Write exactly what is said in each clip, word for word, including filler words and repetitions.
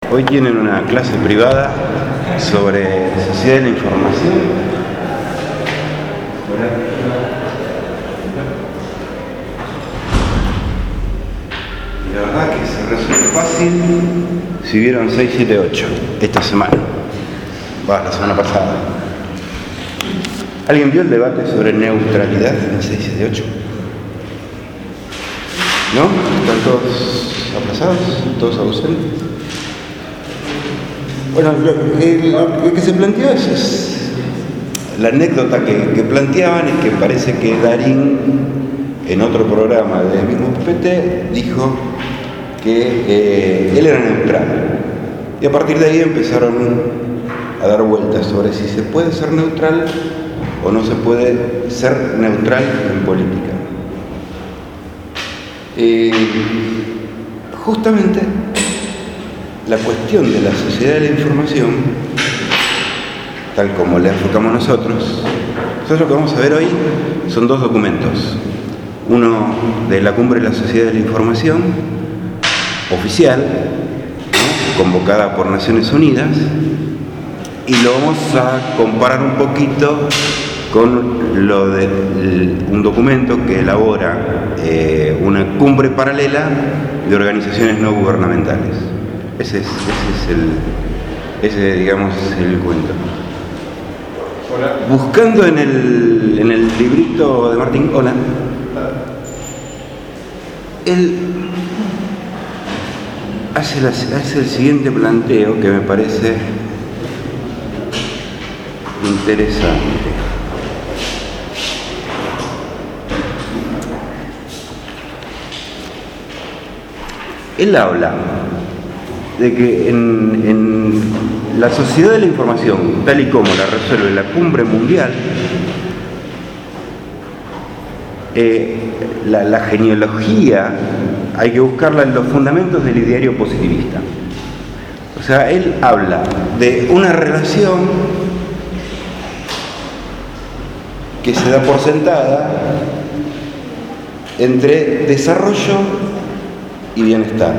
Hoy tienen una clase privada sobre sociedad de la información. La verdad que se resuelve fácil si vieron seis siete ocho esta semana. Va, la semana pasada. ¿Alguien vio el debate sobre neutralidad en seis siete ocho? ¿No? ¿Están todos aplazados? ¿Todos ausentes? Bueno, lo, el, lo que se planteó es, es la anécdota que, que planteaban es que parece que Darín, en otro programa del mismo P P T, dijo que eh, él era neutral. Y a partir de ahí empezaron a dar vueltas sobre si se puede ser neutral o no se puede ser neutral en política. Eh, justamente la cuestión de la sociedad de la información, tal como la enfocamos nosotros, nosotros lo que vamos a ver hoy son dos documentos. Uno de la Cumbre de la Sociedad de la Información, oficial, ¿no?, convocada por Naciones Unidas, y lo vamos a comparar un poquito con lo de un documento que elabora eh, una cumbre paralela de organizaciones no gubernamentales. Ese es, ese es el, ese, digamos, el cuento. Hola. Buscando en el, en el librito de Martín, hola, él hace, la, hace el siguiente planteo que me parece interesante. Él habla de que en, en la sociedad de la información, tal y como la resuelve la cumbre mundial, eh, la, la genealogía hay que buscarla en los fundamentos del ideario positivista. O sea, él habla de una relación que se da por sentada entre desarrollo y bienestar.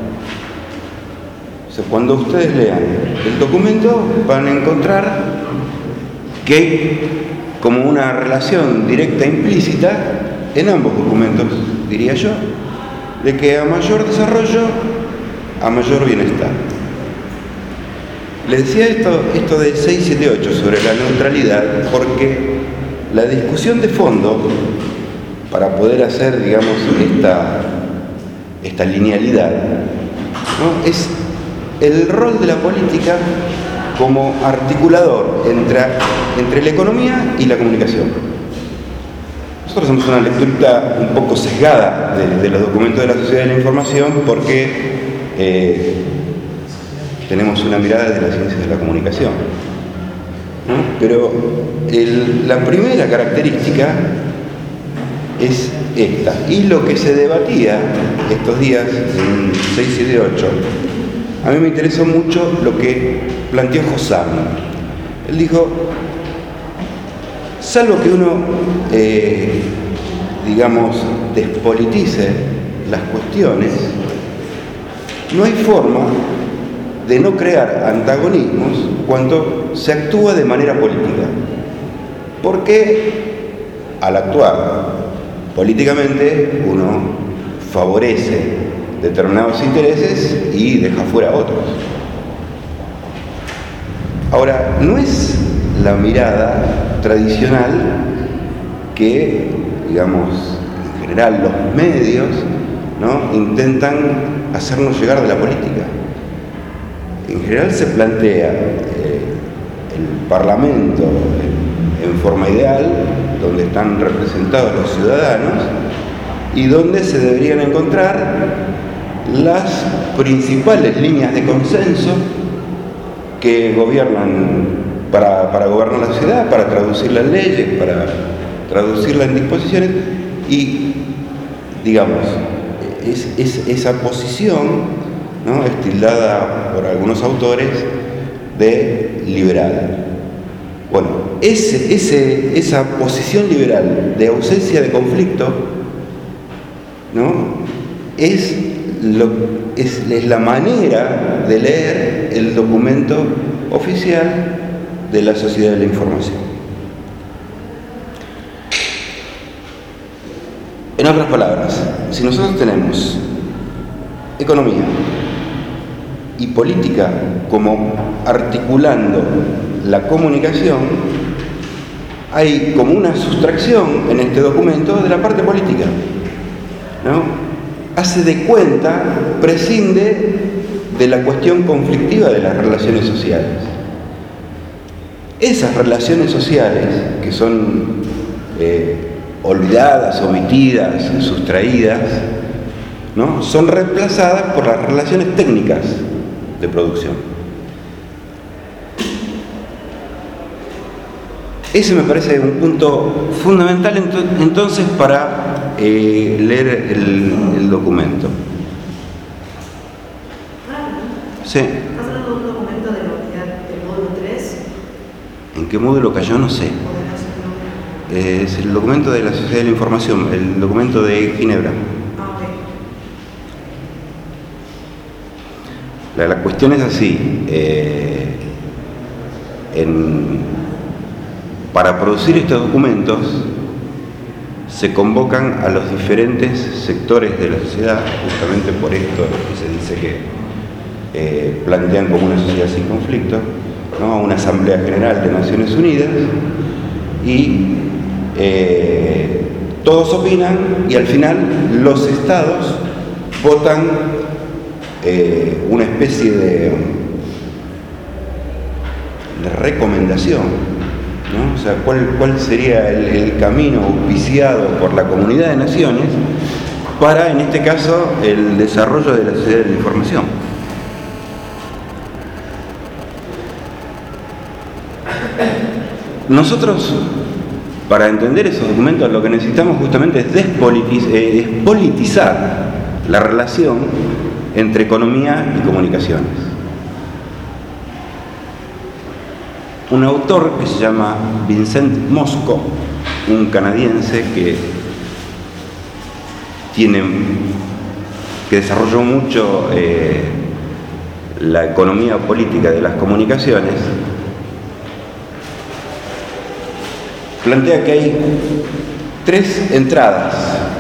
O sea, cuando ustedes lean el documento van a encontrar que como una relación directa e implícita en ambos documentos, diría yo, de que a mayor desarrollo, a mayor bienestar. Les decía esto, esto de seis siete ocho sobre la neutralidad porque la discusión de fondo para poder hacer, digamos, esta, esta linealidad, ¿no?, es el rol de la política como articulador entre, entre la economía y la comunicación. Nosotros hacemos una lectura un poco sesgada de, de los documentos de la sociedad de la información porque eh, tenemos una mirada de las ciencias de la comunicación, ¿no? Pero el, la primera característica es esta, y lo que se debatía estos días en seis siete ocho, a mí me interesó mucho lo que planteó Hossam. Él dijo, salvo que uno, eh, digamos, despolitice las cuestiones, no hay forma de no crear antagonismos cuando se actúa de manera política. Porque al actuar políticamente uno favorece determinados intereses y deja fuera otros. Ahora, no es la mirada tradicional que, digamos, en general los medios, ¿no?, intentan hacernos llegar de la política. En general se plantea eh, el Parlamento en, en forma ideal, donde están representados los ciudadanos y donde se deberían encontrar las principales líneas de consenso que gobiernan para, para gobernar la sociedad, para traducir las leyes, para traducirlas en disposiciones y, digamos, es, es esa posición, ¿no?, estildada por algunos autores de liberal. Bueno, ese, ese, esa posición liberal de ausencia de conflicto, ¿no?, es lo, es, es la manera de leer el documento oficial de la Sociedad de la Información. En otras palabras, si nosotros tenemos economía y política como articulando la comunicación, hay como una sustracción en este documento de la parte política, ¿no? Hace de cuenta, prescinde de la cuestión conflictiva de las relaciones sociales. Esas relaciones sociales que son eh, olvidadas, omitidas, sustraídas, ¿no?, son reemplazadas por las relaciones técnicas de producción. Ese me parece un punto fundamental ento- entonces para eh, leer el, el documento. Sí. ¿Estás hablando de un documento de la unidad del módulo tres? ¿En qué módulo cayó? No sé. Eh, es el documento de la Sociedad de la Información, el documento de Ginebra. Ah, ok. La, la cuestión es así. Eh, en, para producir estos documentos se convocan a los diferentes sectores de la sociedad, justamente por esto que se dice que eh, plantean como una sociedad sin conflicto, ¿no?, a una Asamblea General de Naciones Unidas, y eh, todos opinan y al final los estados votan eh, una especie de, de recomendación, ¿no? O sea, ¿cuál, cuál sería el, el camino auspiciado por la comunidad de naciones para, en este caso, el desarrollo de la sociedad de la información? Nosotros, para entender esos documentos, lo que necesitamos justamente es despolitiz- eh, despolitizar la relación entre economía y comunicaciones. Un autor que se llama Vincent Mosco, un canadiense que tiene, que desarrolló mucho eh, la economía política de las comunicaciones, plantea que hay tres entradas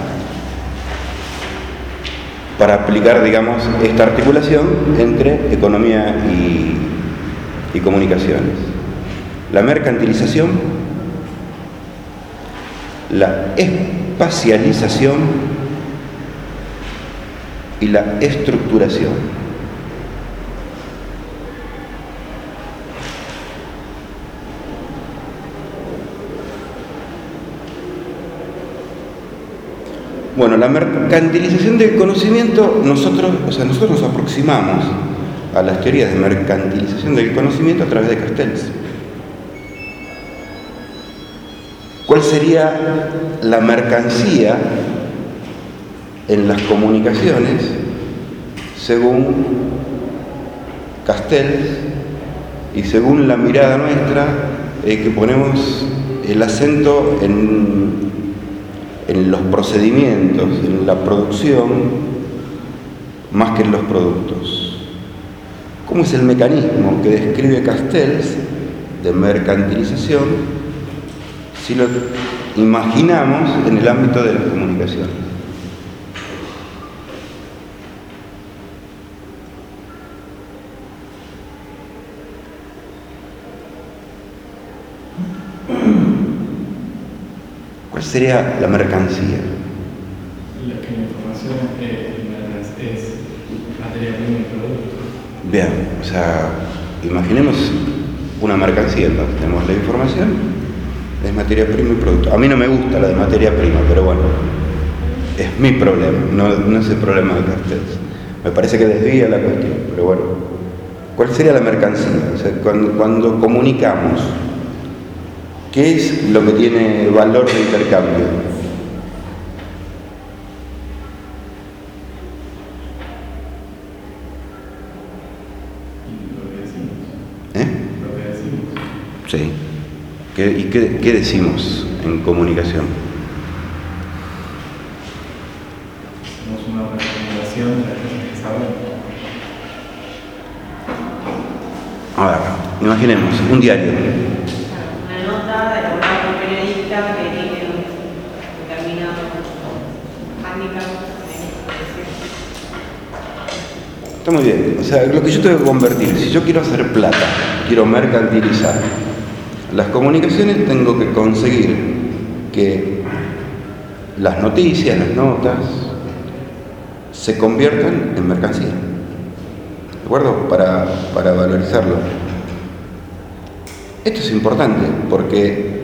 para aplicar, digamos, esta articulación entre economía y, y comunicaciones. La mercantilización, la espacialización y la estructuración. Bueno, la mercantilización del conocimiento, nosotros, o sea, nosotros nos aproximamos a las teorías de mercantilización del conocimiento a través de Castells. ¿Cuál sería la mercancía en las comunicaciones según Castells y según la mirada nuestra, eh, que ponemos el acento en en los procedimientos, en la producción, más que en los productos? ¿Cómo es el mecanismo que describe Castells de mercantilización si lo imaginamos en el ámbito de las comunicaciones? ¿Cuál sería la mercancía? La que la información es, es materia prima y producto. Bien, o sea, imaginemos una mercancía, entonces tenemos la información, es materia prima y producto. A mí no me gusta la de materia prima, pero bueno, es mi problema, no, no es el problema de Castells. Me parece que desvía la cuestión, pero bueno, ¿cuál sería la mercancía? O sea, cuando, cuando comunicamos, ¿qué es lo que tiene valor de intercambio? Lo que decimos. ¿Eh? Lo que decimos. Sí. ¿Qué, ¿Y qué, qué decimos en comunicación? Hacemos una recomendación de la A ver, imaginemos, un diario. Una nota elaborada por un periodista que tiene un determinado handicap. Está muy bien. O sea, lo que yo tengo que convertir, si yo quiero hacer plata, quiero mercantilizar las comunicaciones, tengo que conseguir que las noticias, las notas, se conviertan en mercancía. ¿De acuerdo? Para, para valorizarlo. Esto es importante porque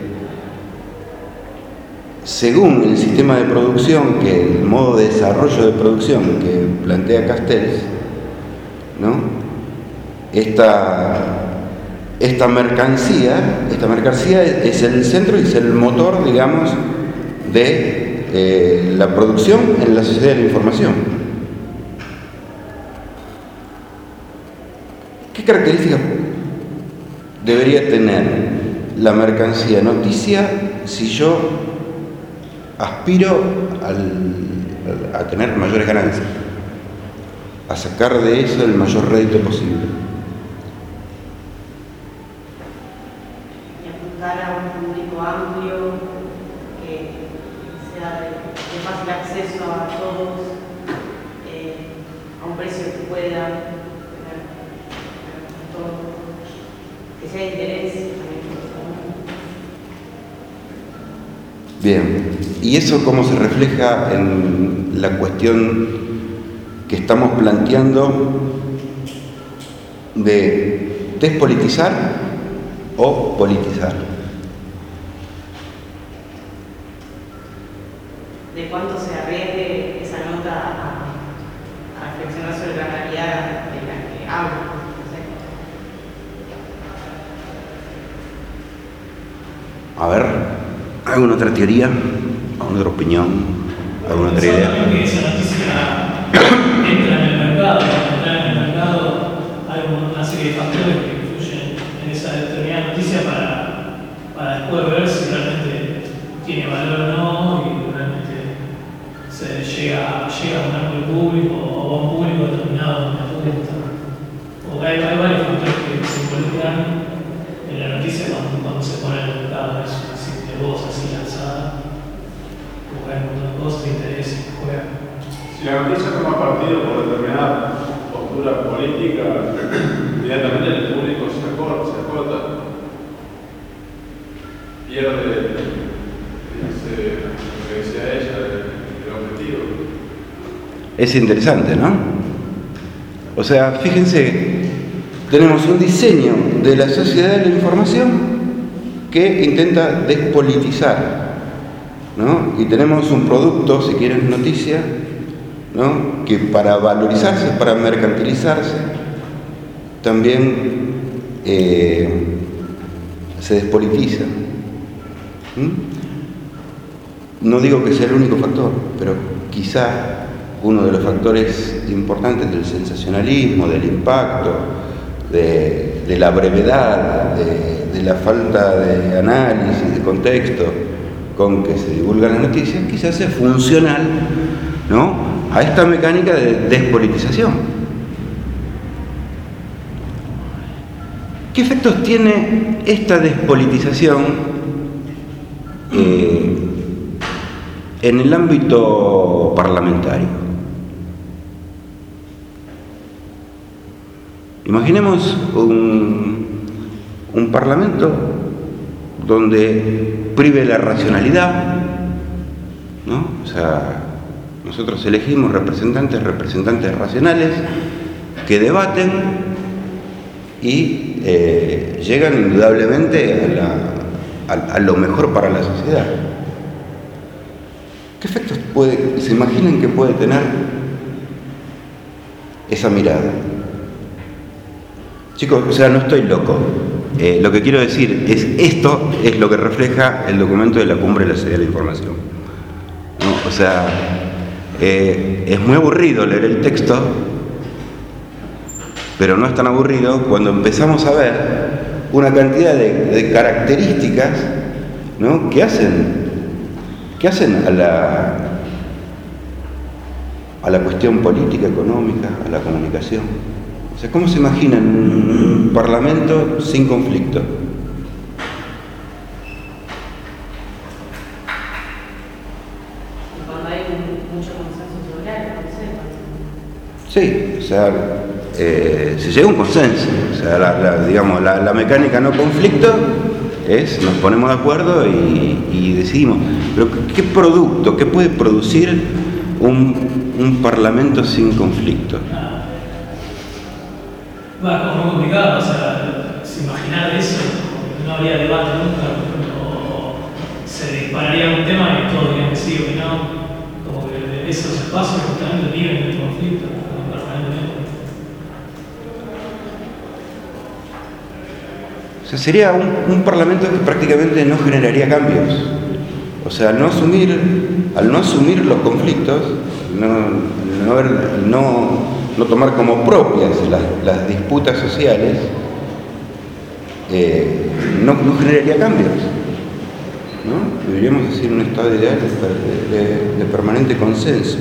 según el sistema de producción, que el modo de desarrollo de producción que plantea Castells, ¿no? Esta, esta mercancía, esta mercancía es el centro y es el motor, digamos, de eh, la producción en la sociedad de la información. ¿Qué características debería tener la mercancía noticia si yo aspiro al, a tener mayores ganancias, a sacar de eso el mayor rédito posible? Y apuntar a un público amplio que sea de, de fácil acceso a todos, eh, a un precio que pueda tener todo, que sea de interés también. Bien, ¿y eso cómo se refleja en la cuestión que estamos planteando de despolitizar o politizar? De cuánto se arriesgue esa nota a, a reflexionar sobre la realidad de la que habla. No sé. A ver, ¿alguna otra teoría? ¿Alguna otra opinión? ¿Alguna otra idea? Que esa noticia entra en el mercado, cuando entra en el mercado hay una serie de factores que influyen en esa determinada noticia para, para después ver si realmente tiene valor o no y realmente se llega, llega a un amplio público o a un público determinado donde apunta. Porque hay, hay varios factores que se involucran en la noticia cuando, cuando se pone en el mercado. Es una simple voz así lanzada, porque hay un montón de cosas, de intereses que juegan. Si la noticia toma partido por determinada postura política, inmediatamente el público se acota, se acota. Pierde, dice, lo que decía ella, el, el objetivo. Es interesante, ¿no? O sea, fíjense, tenemos un diseño de la sociedad de la información que intenta despolitizar, ¿no? Y tenemos un producto, si quieren, noticia, ¿no? Que para valorizarse, para mercantilizarse, también eh, se despolitiza. ¿Mm? No digo que sea el único factor, pero quizá uno de los factores importantes del sensacionalismo, del impacto, de, de la brevedad, de, de la falta de análisis, de contexto con que se divulgan las noticias, quizás es funcional, ¿no?, a esta mecánica de despolitización. ¿Qué efectos tiene esta despolitización eh, en el ámbito parlamentario? Imaginemos un, un parlamento donde prive la racionalidad, ¿no? O sea, nosotros elegimos representantes, representantes racionales que debaten y eh, llegan indudablemente a, la, a, a lo mejor para la sociedad. ¿Qué efectos puede, se imaginan que puede tener esa mirada? Chicos, o sea, no estoy loco. Eh, lo que quiero decir es, esto es lo que refleja el documento de la Cumbre de la Sociedad de la Información, ¿no? O sea, eh, es muy aburrido leer el texto, pero no es tan aburrido cuando empezamos a ver una cantidad de, de características, ¿no?, que hacen, que hacen a la, a la cuestión política, económica, a la comunicación. O sea, ¿cómo se imaginan un parlamento sin conflicto? Cuando hay un, mucho consenso sobre algo, no sé. Sí, o sea, eh, se llega a un consenso. O sea, la, la, digamos, la, la mecánica no conflicto es, nos ponemos de acuerdo y, y decidimos. Pero ¿qué producto, qué puede producir un, un parlamento sin conflicto? Va, como muy complicado, o sea, si imaginar eso, no habría debate nunca, o se dispararía un tema y todos dirían que sí o que no, como que esos espacios justamente viven en el conflicto permanentemente. O sea, sería un, un parlamento que prácticamente no generaría cambios. O sea, al no asumir, al no asumir los conflictos, no, no, haber, no, no tomar como propias las, las disputas sociales, eh, no, no generaría cambios, ¿no? Deberíamos decir un estado ideal de, de, de permanente consenso.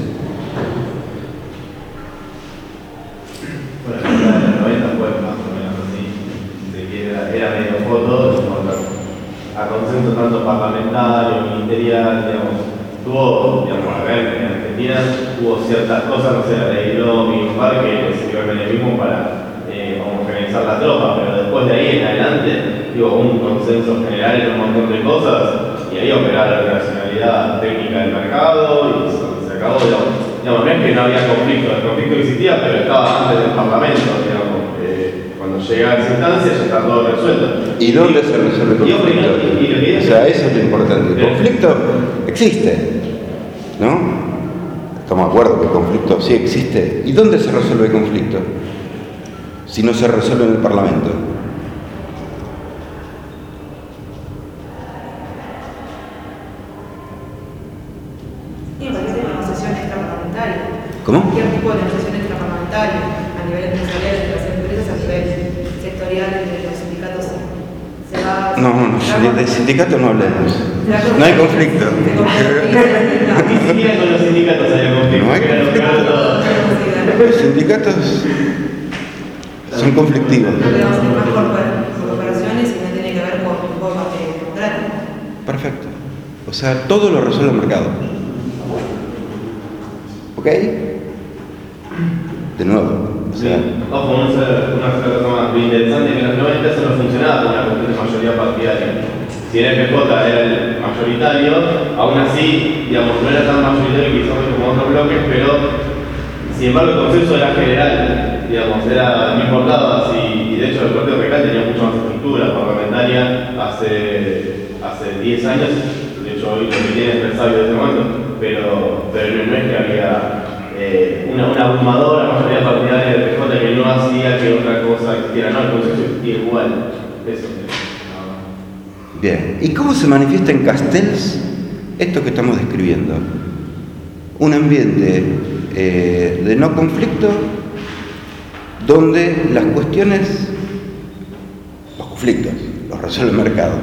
Bueno, en los noventa fue más o menos así, de que era, era medio foto, a consenso tanto parlamentario, ministerial, digamos, tuvo, digamos, acá en Argentina, hubo ciertas cosas, no sé, la ley Lomi, un par que sirvió al menemismo para eh, homogeneizar la tropa, pero después de ahí en adelante, digo, un consenso general en un montón de cosas, y ahí operaba la racionalidad técnica del mercado, y se, se acabó, digamos, digamos, no es que no había conflicto, el conflicto existía, pero estaba antes del Parlamento, digamos, eh, cuando llega a esa instancia ya está todo resuelto. ¿Y dónde se resuelve el conflicto? Y, y, y, y, o sea, eso es lo importante. El conflicto existe, ¿no? Estamos de acuerdo que el conflicto sí existe. ¿Y dónde se resuelve el conflicto? Si no se resuelve en el Parlamento. Sí, parece una negociación extraparlamentaria. ¿Cómo? Cualquier tipo de negociación extraparlamentaria, a nivel empresarial de las empresas, a nivel sectorial de los sindicatos. Se va, No, no, no, de sindicatos no hablemos. No hay conflicto. Ni siquiera con los sindicatos hay conflicto. No hay conflicto. Los sindicatos son conflictivos. Lo que vamos a hacer más por corporaciones y no tiene que ver con formas de democráticas. Perfecto. O sea, todo lo resuelve el mercado. ¿Ok? De nuevo. O sea, sí. Ojo, una cosa más. Lo interesante es que en los noventa eso no funcionaba con una cuestión de mayoría partidaria. Si el F J era el mayoritario, aún así, digamos, no era tan mayoritario quizás como otros bloques, pero sin embargo el consenso era general, digamos, era, no importaba si, y de hecho el Partido Radical tenía mucha más estructura parlamentaria hace, hace diez años, de hecho hoy lo que tiene es el sabio de ese momento, pero, pero no es que había eh, una, una abrumadora mayoría partidaria del P J que no hacía que otra cosa existiera, no, el consenso existía igual, eso. bien. ¿Y cómo se manifiesta en Castells esto que estamos describiendo? Un ambiente eh, de no conflicto donde las cuestiones, los conflictos, los resuelve el mercado.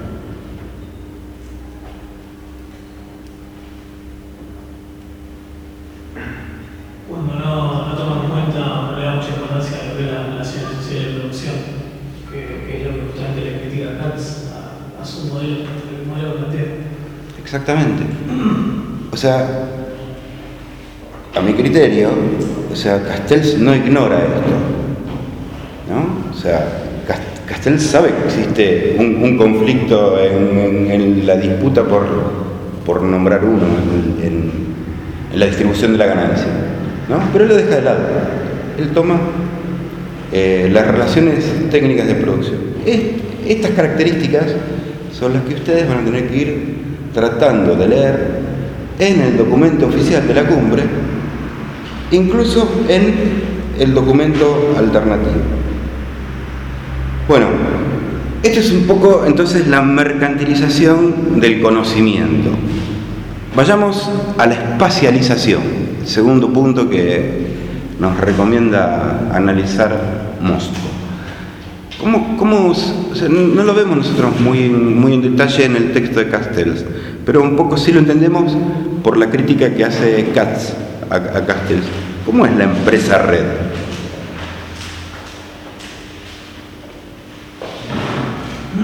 Cuando no, no toman en cuenta, no le da mucha importancia a lo que es la relación social de producción, que, que es lo que justamente le critica a Katz a, a su modelo, el modelo que plantea. Exactamente. O sea, a mi criterio, o sea, Castells no ignora esto, ¿no? O sea, Castells sabe que existe un, un conflicto en, en, en la disputa por, por nombrar uno, en, en, en la distribución de la ganancia, ¿no? Pero él lo deja de lado. Él toma eh, las relaciones técnicas de producción. Es, estas características son las que ustedes van a tener que ir tratando de leer en el documento oficial de la cumbre, incluso en el documento alternativo. Bueno, esto es un poco entonces la mercantilización del conocimiento. Vayamos a la espacialización, el segundo punto que nos recomienda analizar Mosto. ¿Cómo, cómo, o sea, no lo vemos nosotros muy, muy en detalle en el texto de Castells, pero un poco sí lo entendemos por la crítica que hace Katz a, a Castells. ¿Cómo es la empresa red?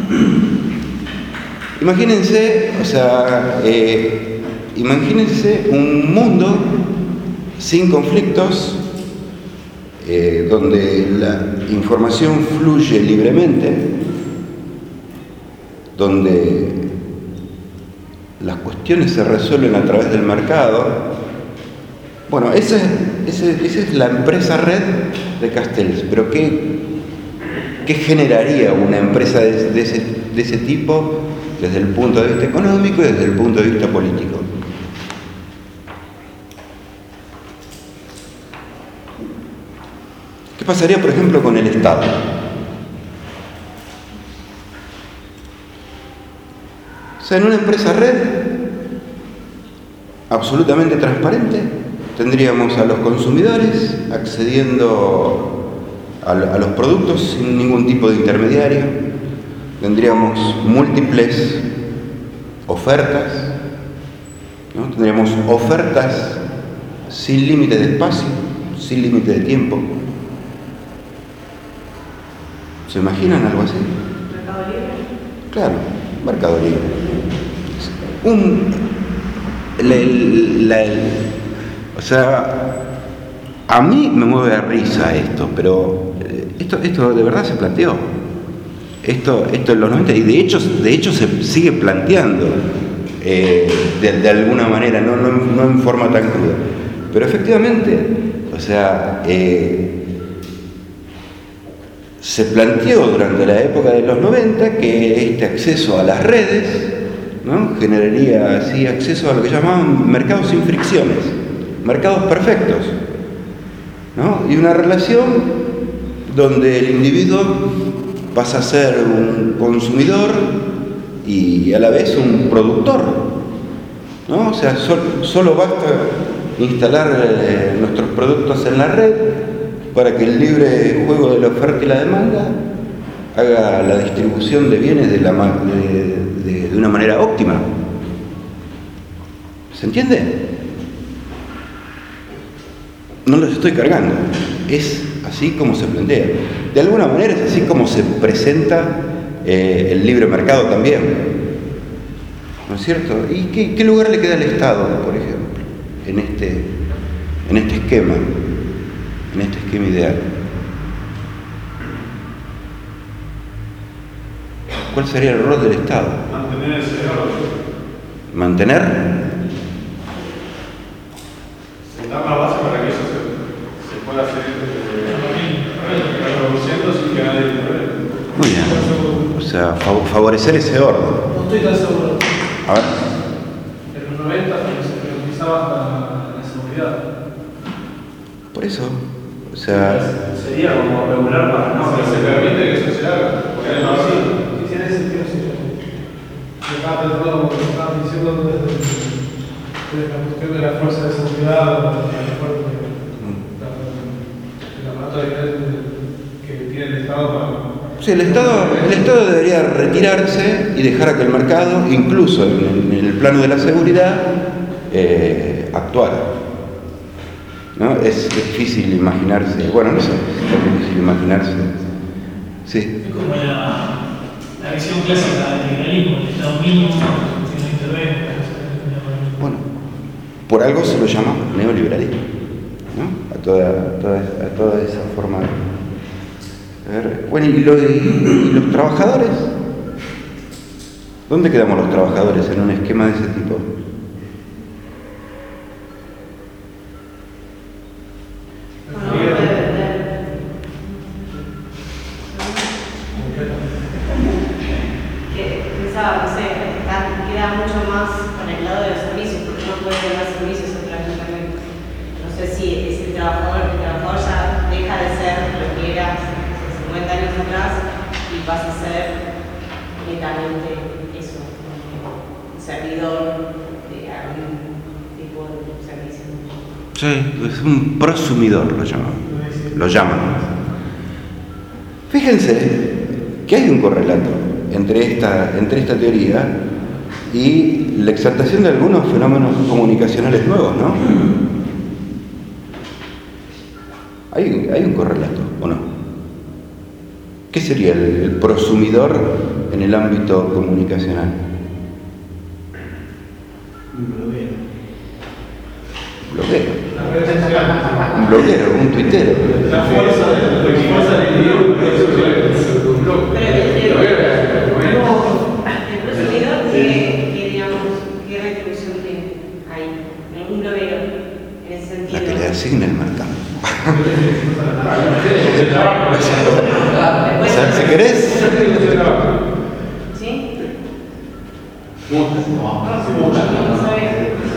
Imagínense, o sea, eh, imagínense un mundo sin conflictos, eh, donde la información fluye libremente, donde las cuestiones se resuelven a través del mercado. Bueno, esa es, esa, esa es la empresa red de Castells, pero ¿qué, qué generaría una empresa de, de, ese, de ese tipo desde el punto de vista económico y desde el punto de vista político? ¿Qué pasaría, por ejemplo, con el Estado? O sea, en una empresa red absolutamente transparente, tendríamos a los consumidores accediendo a, a los productos sin ningún tipo de intermediario, tendríamos múltiples ofertas, ¿no? Tendríamos ofertas sin límite de espacio, sin límite de tiempo. ¿Se imaginan algo así? ¿Mercado Libre? Claro, Mercado Libre. Un, la, la, la, o sea, a mí me mueve a risa esto, pero esto, esto de verdad se planteó. Esto, esto en los noventa, y de hecho, de hecho se sigue planteando eh, de, de alguna manera, no, no, no en forma tan cruda. Pero efectivamente, o sea, eh, se planteó durante la época de los noventa que este acceso a las redes, ¿no?, generaría así acceso a lo que llamaban mercados sin fricciones, mercados perfectos, ¿no? Y una relación donde el individuo pasa a ser un consumidor y a la vez un productor, ¿no? O sea, sol, solo basta instalar eh, nuestros productos en la red para que el libre juego de la oferta y la demanda haga la distribución de bienes de, la, de, de, de una manera óptima. ¿Se entiende? No los estoy cargando. Es así como se plantea. De alguna manera es así como se presenta eh, el libre mercado también. ¿No es cierto? ¿Y qué, qué lugar le queda al Estado, por ejemplo, en este, en este esquema? En este esquema ideal. ¿Cuál sería el rol del Estado? Mantener ese orden. ¿Mantener? Sentar la base para que eso se, se pueda seguir reproduciendo sin que nadie lo vea. Muy bien. O sea, fav favorecer ese orden. No estoy tan seguro. A ver. En los noventa se priorizaba hasta la seguridad. Por eso. O sea, sería como regular para No, pero se permite que eso se haga. Porque hay No, una sí, sí, en ese sentido sí. Yo estaba pensando, como estaba diciendo, desde, desde la cuestión de la fuerza de seguridad, la, la, el aparato de que tiene el Estado para... sí, el Estado, el Estado debería retirarse y dejar a que el mercado, incluso en, en el plano de la seguridad, eh, actuara. ¿No? Es, es difícil imaginarse, bueno, no sé, es difícil imaginarse. Sí. Es como la, la visión clásica del liberalismo, el Estado mínimo, que no intervenga. Bueno, por algo se lo llama neoliberalismo, ¿no? A toda, a toda, a toda esa forma de... A ver, bueno, ¿y, lo, y, ¿y los trabajadores? ¿Dónde quedamos los trabajadores en un esquema de ese tipo? Pensaba, no sé, está, queda mucho más con el lado de los servicios, porque no puede dar servicios a través de internet. No sé si es el trabajador, el trabajador ya deja de ser lo que era hace cincuenta años atrás y pasa a ser netamente eso, un servidor de algún tipo de servicio. Sí, es un prosumidor, lo llaman. Lo llaman. Fíjense que hay un correlato entre esta, entre esta teoría y la exaltación de algunos fenómenos comunicacionales nuevos, ¿no? Hay, hay un correlato, ¿o no? ¿Qué sería el, el prosumidor en el ámbito comunicacional? Un bloguero. Bloguero. La red social. Un bloguero, un tuitero. La fuerza del fuerza del individuo que es un blog. Pero el prosumidor, ¿qué, qué, digamos, qué retribución tiene ahí? Un bloguero, en ese sentido. La que le asigna el mercado. O sea, si querés. ¿Sí? Mucho. No sabes.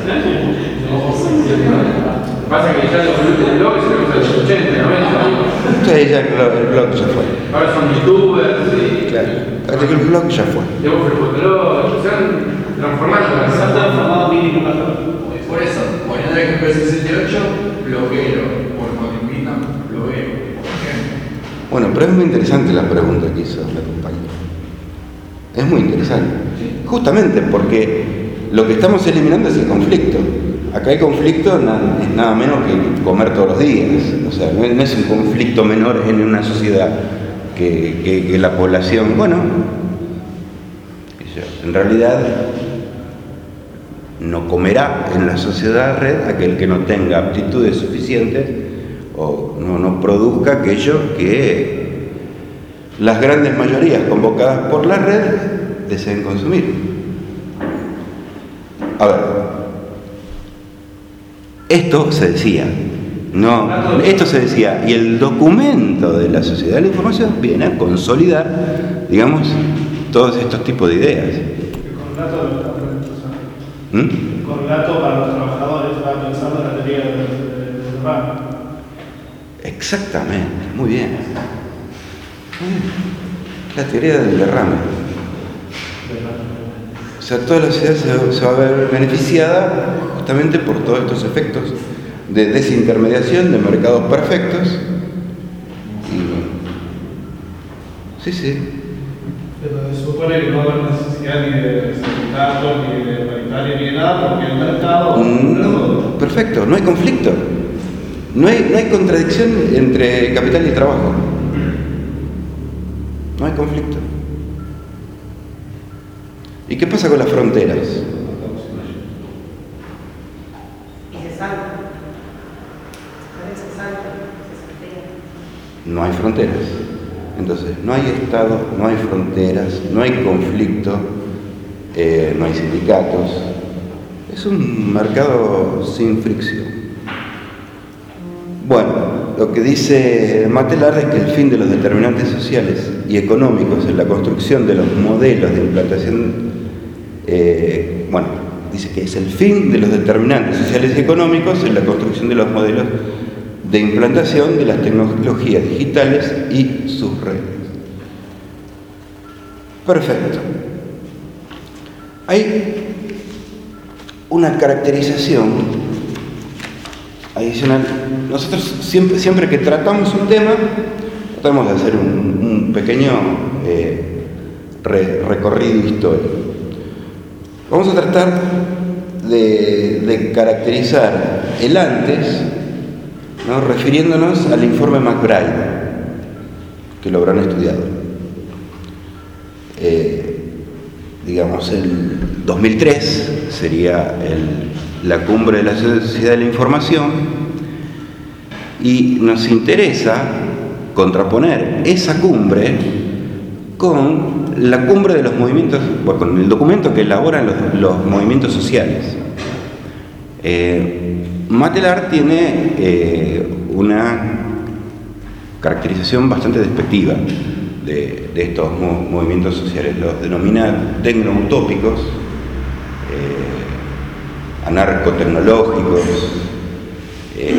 Pasa que ya los blog se los de los ochenta, noventa. Sí, ya el blog, el blog ya fue. Ahora son youtubers y. Claro. Hasta que el blog ya fue. De vos, pero se han transformado. Se han transformado mínimo pastor. Por eso, poniendo el ejemplo del sesenta y ocho, bloguero, por cuando invitan, bloguero, por ejemplo. Bueno, pero es muy interesante la pregunta que hizo la compañera. Es muy interesante. Justamente porque lo que estamos eliminando es el conflicto. Acá el conflicto na- es nada menos que comer todos los días. O sea, no es, no es un conflicto menor en una sociedad que, que, que la población. Bueno, en realidad no comerá en la sociedad red aquel que no tenga aptitudes suficientes o no, no produzca aquello que las grandes mayorías convocadas por la red deseen consumir. A ver, esto se decía, no, esto se decía, y el documento de la sociedad de la información viene a consolidar, digamos, todos estos tipos de ideas. El contrato de los trabajadores. ¿Mm? El contrato para los trabajadores, estaba pensando en la teoría del derrame. Exactamente, muy bien. Muy bien. La teoría del derrame. O sea, toda la sociedad se, se va a ver beneficiada justamente por todos estos efectos de desintermediación de mercados perfectos. Y bueno, sí, sí. Pero se supone que no va a haber necesidad ni de sindicatos, ni de paritaria, ni de nada, porque el mercado. Mm, perfecto, no hay conflicto. No hay, no hay contradicción entre capital y trabajo. No hay conflicto. ¿Y qué pasa con las fronteras? Y se salta. Se salta, se saltea. No hay fronteras. Entonces, no hay Estado, no hay fronteras, no hay conflicto, eh, no hay sindicatos. Es un mercado sin fricción. Bueno, lo que dice Matelar es que el fin de los determinantes sociales y económicos en la construcción de los modelos de implantación, eh, bueno, dice que es el fin de los determinantes sociales y económicos en la construcción de los modelos de implantación de las tecnologías digitales y sus redes. Perfecto. Hay una caracterización adicional. Nosotros siempre, siempre que tratamos un tema, tratamos de hacer un, un pequeño eh, re, recorrido histórico. Vamos a tratar de, de caracterizar el antes, ¿no?, refiriéndonos al informe McBride, que lo habrán estudiado. Eh, digamos, el dos mil tres sería el, la cumbre de la sociedad de la información, y nos interesa contraponer esa cumbre con la cumbre de los movimientos, bueno, con el documento que elaboran los, los movimientos sociales. Eh, Matelar tiene eh, una caracterización bastante despectiva de, de estos mo movimientos sociales. Los denomina tecnoutópicos, eh, anarcotecnológicos, eh,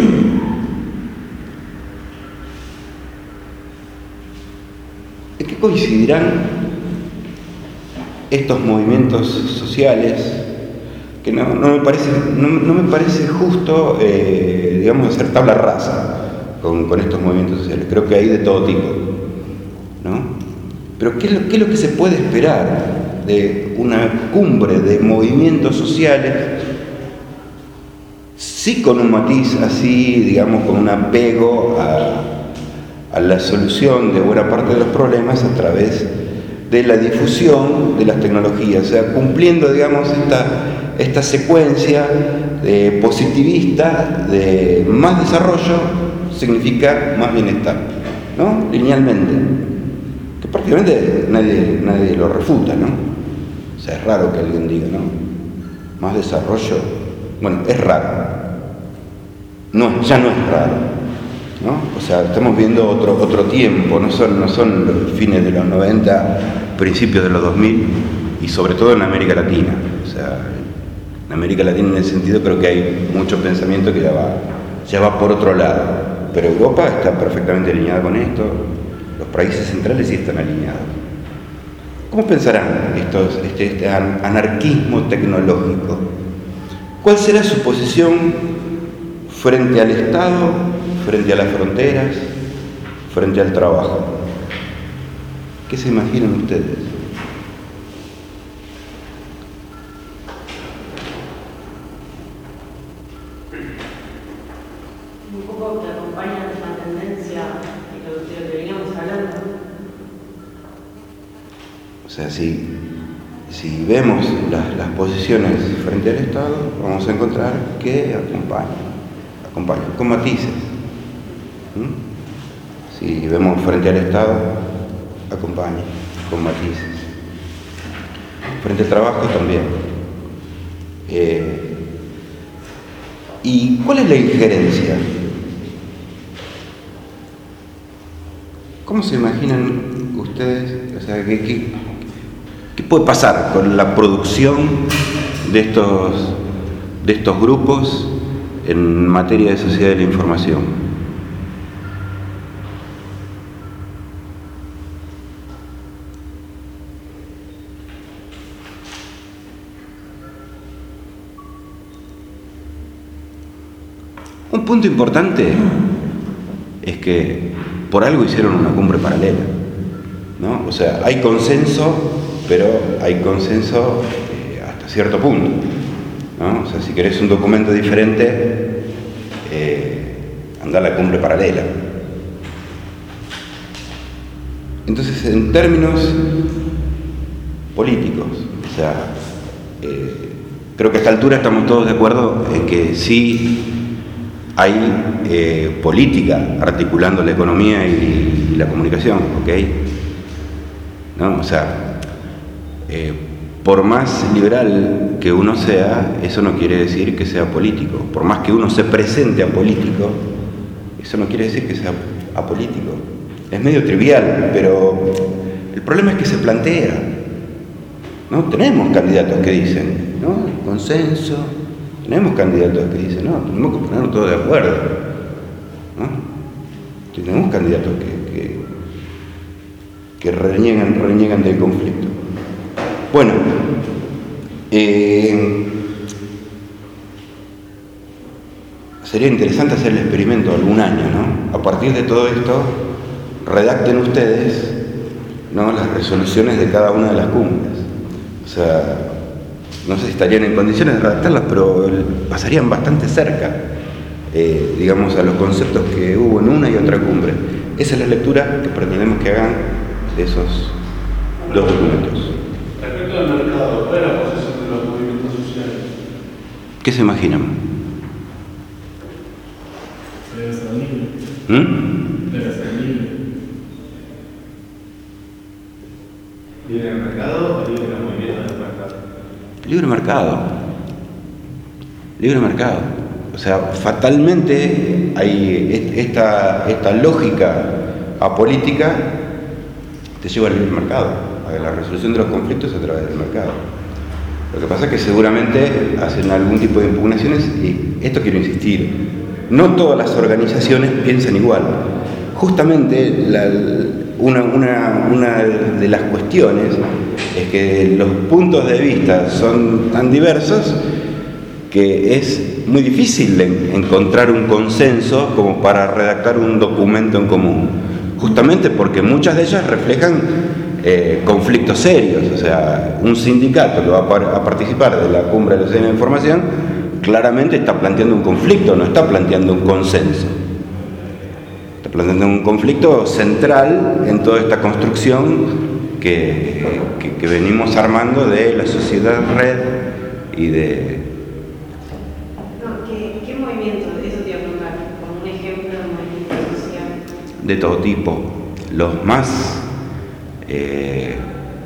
¿en qué coincidirán estos movimientos sociales? Que no, no, me, parece, no, no me parece justo, eh, digamos, hacer tabla rasa con, con estos movimientos sociales. Creo que hay de todo tipo, ¿no? Pero ¿qué es, lo, ¿qué es lo que se puede esperar de una cumbre de movimientos sociales? Sí, con un matiz así, digamos, con un apego a, a la solución de buena parte de los problemas a través de la difusión de las tecnologías, o sea, cumpliendo, digamos, esta, esta secuencia de positivista de más desarrollo significa más bienestar, ¿no? Linealmente, que prácticamente nadie, nadie lo refuta, ¿no? O sea, es raro que alguien diga, ¿no? Más desarrollo, bueno, es raro, no, ya no es raro, ¿no? O sea, estamos viendo otro, otro tiempo, no son, no son los fines de los noventa, principios de los dos mil, y sobre todo en América Latina. O sea, en América Latina en ese sentido creo que hay mucho pensamiento que ya va, ya va por otro lado. Pero Europa está perfectamente alineada con esto, los países centrales sí están alineados. ¿Cómo pensarán estos, este, este anarquismo tecnológico? ¿Cuál será su posición frente al Estado, frente a las fronteras, frente al trabajo? ¿Qué se imaginan ustedes? Un poco que acompaña la tendencia de lo que, que veníamos hablando. O sea, si, si vemos las, las posiciones frente al Estado, vamos a encontrar que acompañan, acompañan, con matices. ¿Mm? Si vemos frente al Estado, acompañan, con matices. Frente al trabajo también. Eh, ¿Y cuál es la injerencia? ¿Cómo se imaginan ustedes? O sea, ¿qué, qué, qué puede pasar con la producción de estos, de estos grupos en materia de sociedad de la información? Un punto importante es que por algo hicieron una cumbre paralela, ¿no? O sea, hay consenso, pero hay consenso eh, hasta cierto punto, ¿no? O sea, si querés un documento diferente, eh, anda a la cumbre paralela. Entonces, en términos políticos, o sea, eh, creo que a esta altura estamos todos de acuerdo en que sí hay eh, política articulando la economía y, y la comunicación, ¿ok? ¿No? O sea, eh, por más liberal que uno sea, eso no quiere decir que sea político. Por más que uno se presente apolítico, eso no quiere decir que sea apolítico. Es medio trivial, pero el problema es que se plantea, ¿no? Tenemos candidatos que dicen, ¿no? El consenso. Tenemos candidatos que dicen, no, tenemos que ponernos todos de acuerdo, ¿no? Tenemos candidatos que, que, que reniegan, reniegan del conflicto. Bueno, eh, sería interesante hacer el experimento algún año, ¿no? A partir de todo esto, redacten ustedes, ¿no?, las resoluciones de cada una de las cumbres. O sea, no sé si estarían en condiciones de redactarlas, pero pasarían bastante cerca, eh, digamos, a los conceptos que hubo en una y otra cumbre. Esa es la lectura que pretendemos que hagan de esos dos documentos. Respecto al mercado, ¿cuál es la posición de los movimientos sociales? ¿Qué se imaginan? Debe ser libre. ¿Mm? Debe ser libre. ¿Libre el mercado o libre el movimiento del mercado? Libre mercado. Libre mercado. O sea, fatalmente hay esta, esta lógica apolítica te lleva al libre mercado, a la resolución de los conflictos a través del mercado. Lo que pasa es que seguramente hacen algún tipo de impugnaciones, y esto quiero insistir, no todas las organizaciones piensan igual. Justamente la, una, una, una de las cuestiones es que los puntos de vista son tan diversos que es muy difícil encontrar un consenso como para redactar un documento en común, justamente porque muchas de ellas reflejan eh, conflictos serios. O sea, un sindicato que va a, a participar de la cumbre de la sociedad de la información claramente está planteando un conflicto, no está planteando un consenso. Está planteando un conflicto central en toda esta construcción que, que, que venimos armando de la sociedad red y de... No, ¿qué, qué movimiento? Eso te iba a preguntar, como un ejemplo de movimiento social. de todo tipo. Los más... Eh,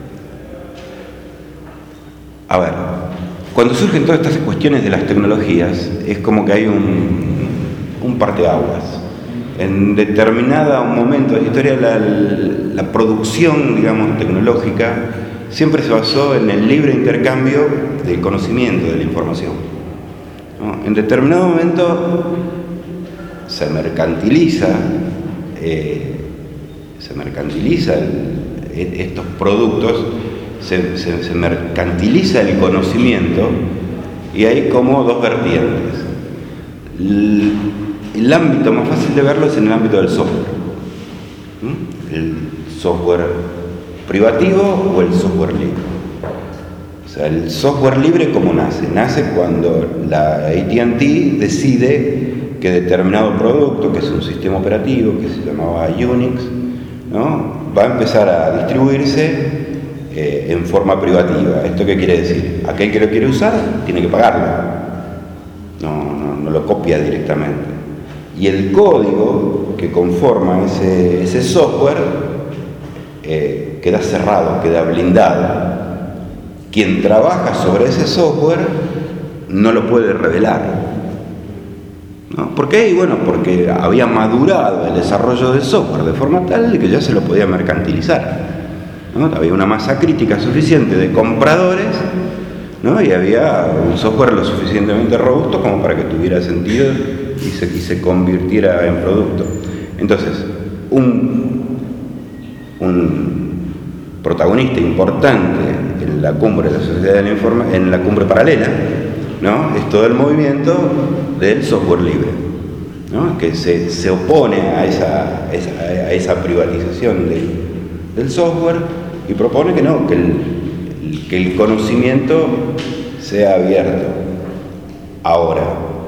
a ver, cuando surgen todas estas cuestiones de las tecnologías, es como que hay un, un parteaguas. En determinado momento de la historia, la, la producción, digamos, tecnológica siempre se basó en el libre intercambio del conocimiento, de la información, ¿no? En determinado momento se mercantiliza, eh, se mercantiliza el, estos productos, se, se, se mercantiliza el conocimiento, y hay como dos vertientes. El, el ámbito más fácil de verlo es en el ámbito del software. ¿Mm? El software privativo o el software libre. O sea, el software libre, ¿cómo nace? Nace cuando la A T and T decide que determinado producto, que es un sistema operativo que se llamaba Unix, ¿no?, va a empezar a distribuirse eh, en forma privativa. ¿Esto qué quiere decir? Aquel que lo quiere usar tiene que pagarlo, no, no, no lo copia directamente. Y el código que conforma ese, ese software eh, queda cerrado, queda blindado. Quien trabaja sobre ese software no lo puede revelar, ¿no? ¿Por qué? Y bueno, porque había madurado el desarrollo del software de forma tal que ya se lo podía mercantilizar, ¿no? Había una masa crítica suficiente de compradores, ¿no? Y había un software lo suficientemente robusto como para que tuviera sentido y se, y se convirtiera en producto. Entonces, un, un protagonista importante en la cumbre de la sociedad de la información, en la cumbre paralela, ¿no?, es todo el movimiento del software libre, ¿no?, que se, se opone a esa, a esa, a esa privatización del, del software, y propone que no, que el, que el conocimiento sea abierto. Ahora,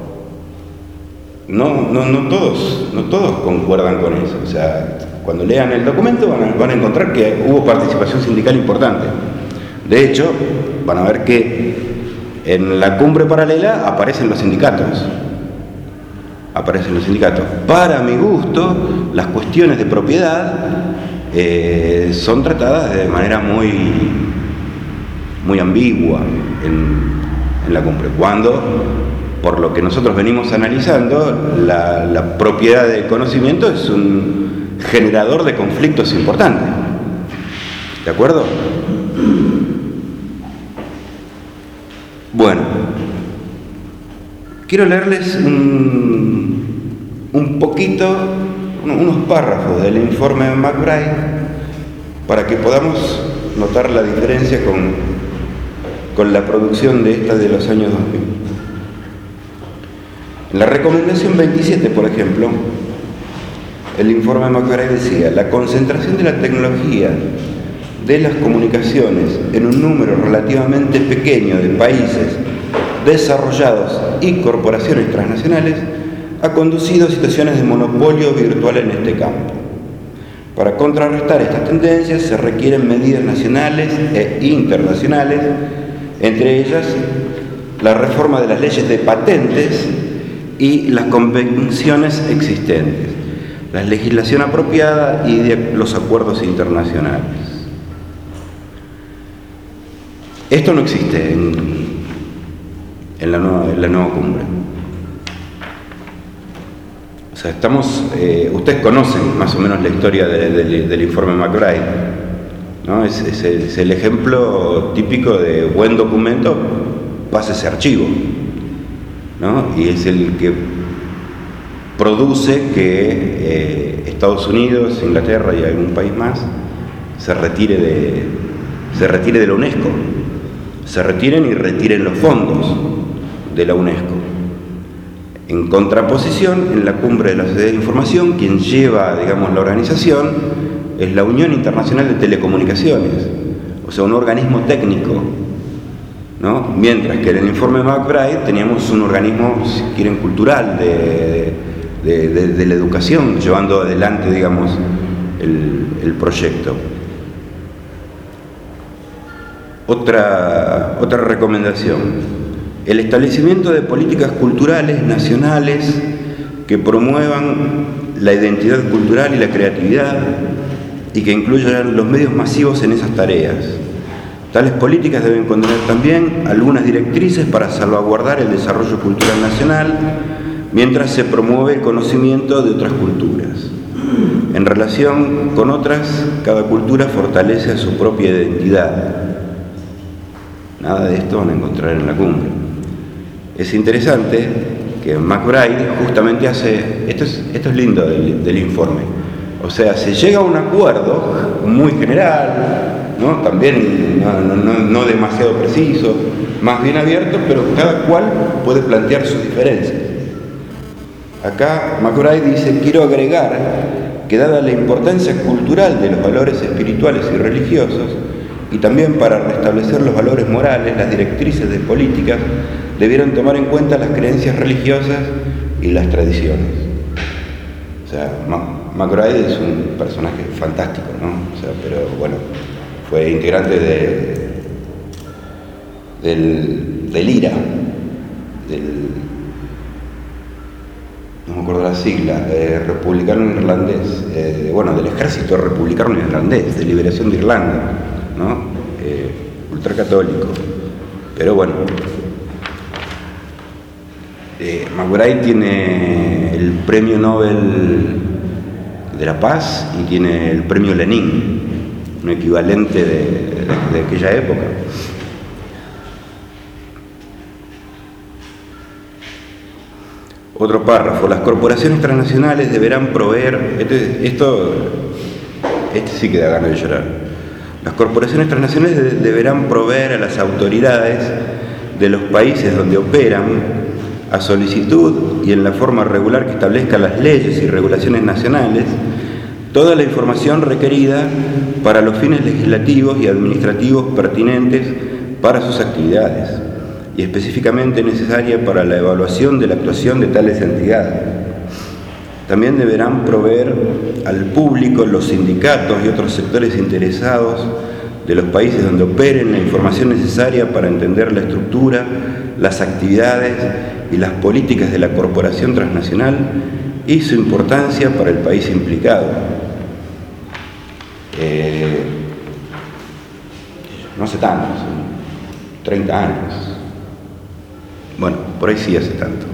no, no, no todos, no todos concuerdan con eso. O sea, cuando lean el documento van a, van a encontrar que hubo participación sindical importante. De hecho, van a ver que en la cumbre paralela aparecen los sindicatos. Aparecen los sindicatos. Para mi gusto, las cuestiones de propiedad eh, son tratadas de manera muy, muy ambigua en, en la cumbre. Cuando, por lo que nosotros venimos analizando, la, la propiedad del conocimiento es un generador de conflictos importantes. ¿De acuerdo? Bueno, quiero leerles un, un poquito, unos párrafos del informe de McBride para que podamos notar la diferencia con, con la producción de esta de los años dos mil. En la recomendación veintisiete, por ejemplo, el informe de McBride decía: la concentración de la tecnología de las comunicaciones en un número relativamente pequeño de países desarrollados y corporaciones transnacionales ha conducido a situaciones de monopolio virtual en este campo. Para contrarrestar estas tendencias se requieren medidas nacionales e internacionales, entre ellas la reforma de las leyes de patentes y las convenciones existentes, la legislación apropiada y de los acuerdos internacionales. Esto no existe en, en, la, nueva, en la nueva cumbre. O sea, estamos, eh, ustedes conocen más o menos la historia de, de, del informe McBride, ¿no? Es, es, el, es el ejemplo típico de buen documento, pasa ese archivo, ¿no? Y es el que produce que eh, Estados Unidos, Inglaterra y algún país más se retire de, se retire de la UNESCO. Se retiren y retiren los fondos de la UNESCO. En contraposición, en la cumbre de la sociedad de información, quien lleva, digamos, la organización es la Unión Internacional de Telecomunicaciones, o sea, un organismo técnico, ¿no? Mientras que en el informe McBride teníamos un organismo, si quieren, cultural, de, de, de, de la educación, llevando adelante, digamos, el, el proyecto. Otra, otra recomendación: el establecimiento de políticas culturales nacionales que promuevan la identidad cultural y la creatividad y que incluyan los medios masivos en esas tareas. Tales políticas deben contener también algunas directrices para salvaguardar el desarrollo cultural nacional mientras se promueve el conocimiento de otras culturas. En relación con otras, cada cultura fortalece su propia identidad. Nada de esto van a encontrar en la cumbre. Es interesante que McBride justamente hace, esto es, esto es lindo del, del informe, o sea, se llega a un acuerdo muy general, ¿no? También no, no, no demasiado preciso, más bien abierto, pero cada cual puede plantear sus diferencias. Acá McBride dice: quiero agregar que dada la importancia cultural de los valores espirituales y religiosos, y también para restablecer los valores morales, las directrices de políticas debieron tomar en cuenta las creencias religiosas y las tradiciones. O sea, McBride es un personaje fantástico, ¿no? O sea, pero bueno, fue integrante de, del, del I R A, del, no me acuerdo la sigla, eh, republicano irlandés, eh, bueno, del ejército republicano irlandés, de liberación de Irlanda, ¿no? Eh, ultracatólico. Pero bueno, eh, McBride tiene el premio Nobel de la Paz y tiene el premio Lenin, un equivalente de, de, de aquella época. Otro párrafo: las corporaciones transnacionales deberán proveer, este, esto, este sí que da ganas de llorar. Las corporaciones transnacionales de, deberán proveer a las autoridades de los países donde operan, a solicitud y en la forma regular que establezca las leyes y regulaciones nacionales, toda la información requerida para los fines legislativos y administrativos pertinentes para sus actividades, y específicamente necesaria para la evaluación de la actuación de tales entidades. También deberán proveer al público, los sindicatos y otros sectores interesados de los países donde operen la información necesaria para entender la estructura, las actividades y las políticas de la corporación transnacional y su importancia para el país implicado. Eh, no hace tanto, treinta años. Bueno, por ahí sí hace tanto.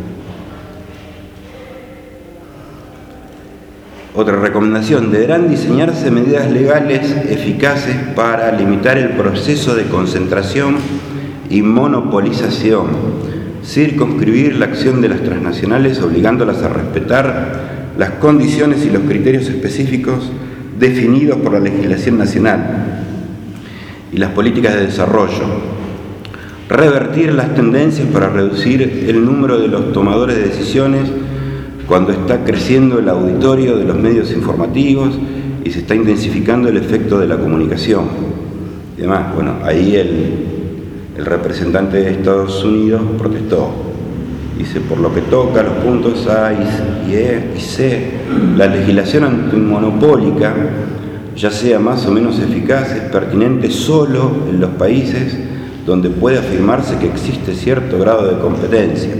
Otra recomendación: deberán diseñarse medidas legales eficaces para limitar el proceso de concentración y monopolización, circunscribir la acción de las transnacionales obligándolas a respetar las condiciones y los criterios específicos definidos por la legislación nacional y las políticas de desarrollo, revertir las tendencias para reducir el número de los tomadores de decisiones cuando está creciendo el auditorio de los medios informativos y se está intensificando el efecto de la comunicación. Y además, bueno, ahí el, el representante de Estados Unidos protestó. Dice: por lo que toca a los puntos A y E y C, la legislación antimonopólica, ya sea más o menos eficaz, es pertinente solo en los países donde puede afirmarse que existe cierto grado de competencia.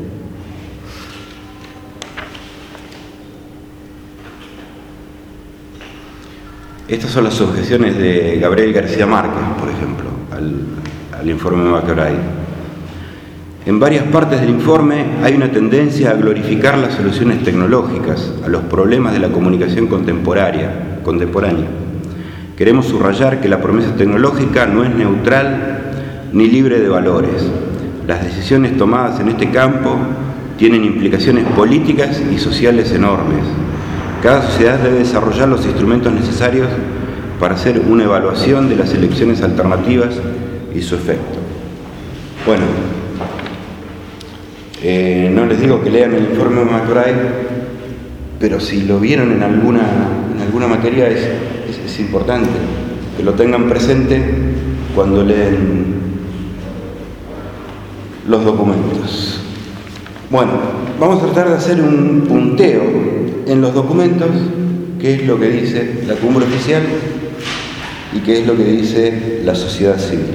Estas son las objeciones de Gabriel García Márquez, por ejemplo, al, al informe McBride. En varias partes del informe hay una tendencia a glorificar las soluciones tecnológicas a los problemas de la comunicación contemporánea. contemporánea. Queremos subrayar que la promesa tecnológica no es neutral ni libre de valores. Las decisiones tomadas en este campo tienen implicaciones políticas y sociales enormes. Cada sociedad debe desarrollar los instrumentos necesarios para hacer una evaluación de las elecciones alternativas y su efecto. Bueno, eh, no les digo que lean el informe de McBride, pero si lo vieron en alguna, en alguna materia es, es, es importante que lo tengan presente cuando leen los documentos. Bueno, vamos a tratar de hacer un punteo en los documentos, qué es lo que dice la cumbre oficial y qué es lo que dice la sociedad civil.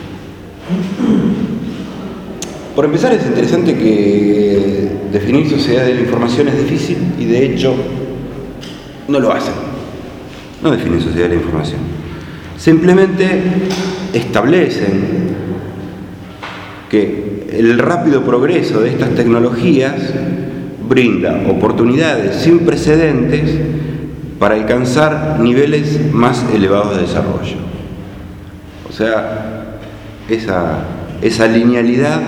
Por empezar, es interesante que definir sociedad de la información es difícil y de hecho no lo hacen. No definen sociedad de la información. Simplemente establecen que el rápido progreso de estas tecnologías brinda oportunidades sin precedentes para alcanzar niveles más elevados de desarrollo. O sea, esa, esa linealidad